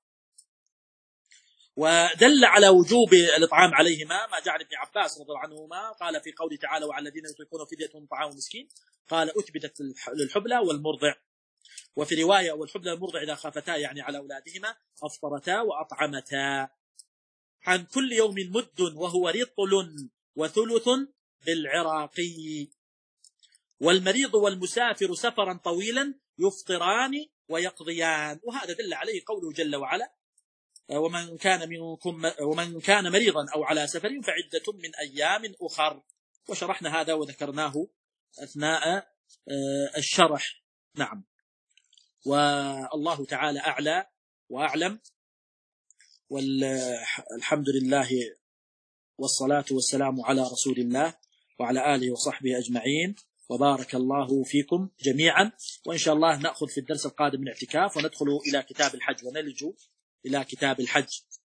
ودل على وجوب الإطعام عليهما ما جاء عن ابن عباس رضي الله عنهما قال في قوله تعالى: وعلى الذين يطيقون فدية طعام مسكين، قال: أثبتت للحبلى والمرضع. وفي رواية: والحبلى والمرضع إذا خافتا يعني على أولادهما أفطرتا وأطعمتا عن كل يوم مد، وهو رطل وثلث بالعراقي. والمريض والمسافر سفرا طويلا يفطران ويقضيان. وهذا دل عليه قوله جل وعلا: ومن كان منكم ومن كان مريضا أو على سفر فعدة من أيام أخر. وشرحنا هذا وذكرناه أثناء الشرح. نعم. والله تعالى أعلى وأعلم، والحمد لله والصلاة والسلام على رسول الله وعلى آله وصحبه أجمعين، وبارك الله فيكم جميعا. وإن شاء الله نأخذ في الدرس القادم من الاعتكاف وندخل إلى كتاب الحج ونلج إلى كتاب الحج.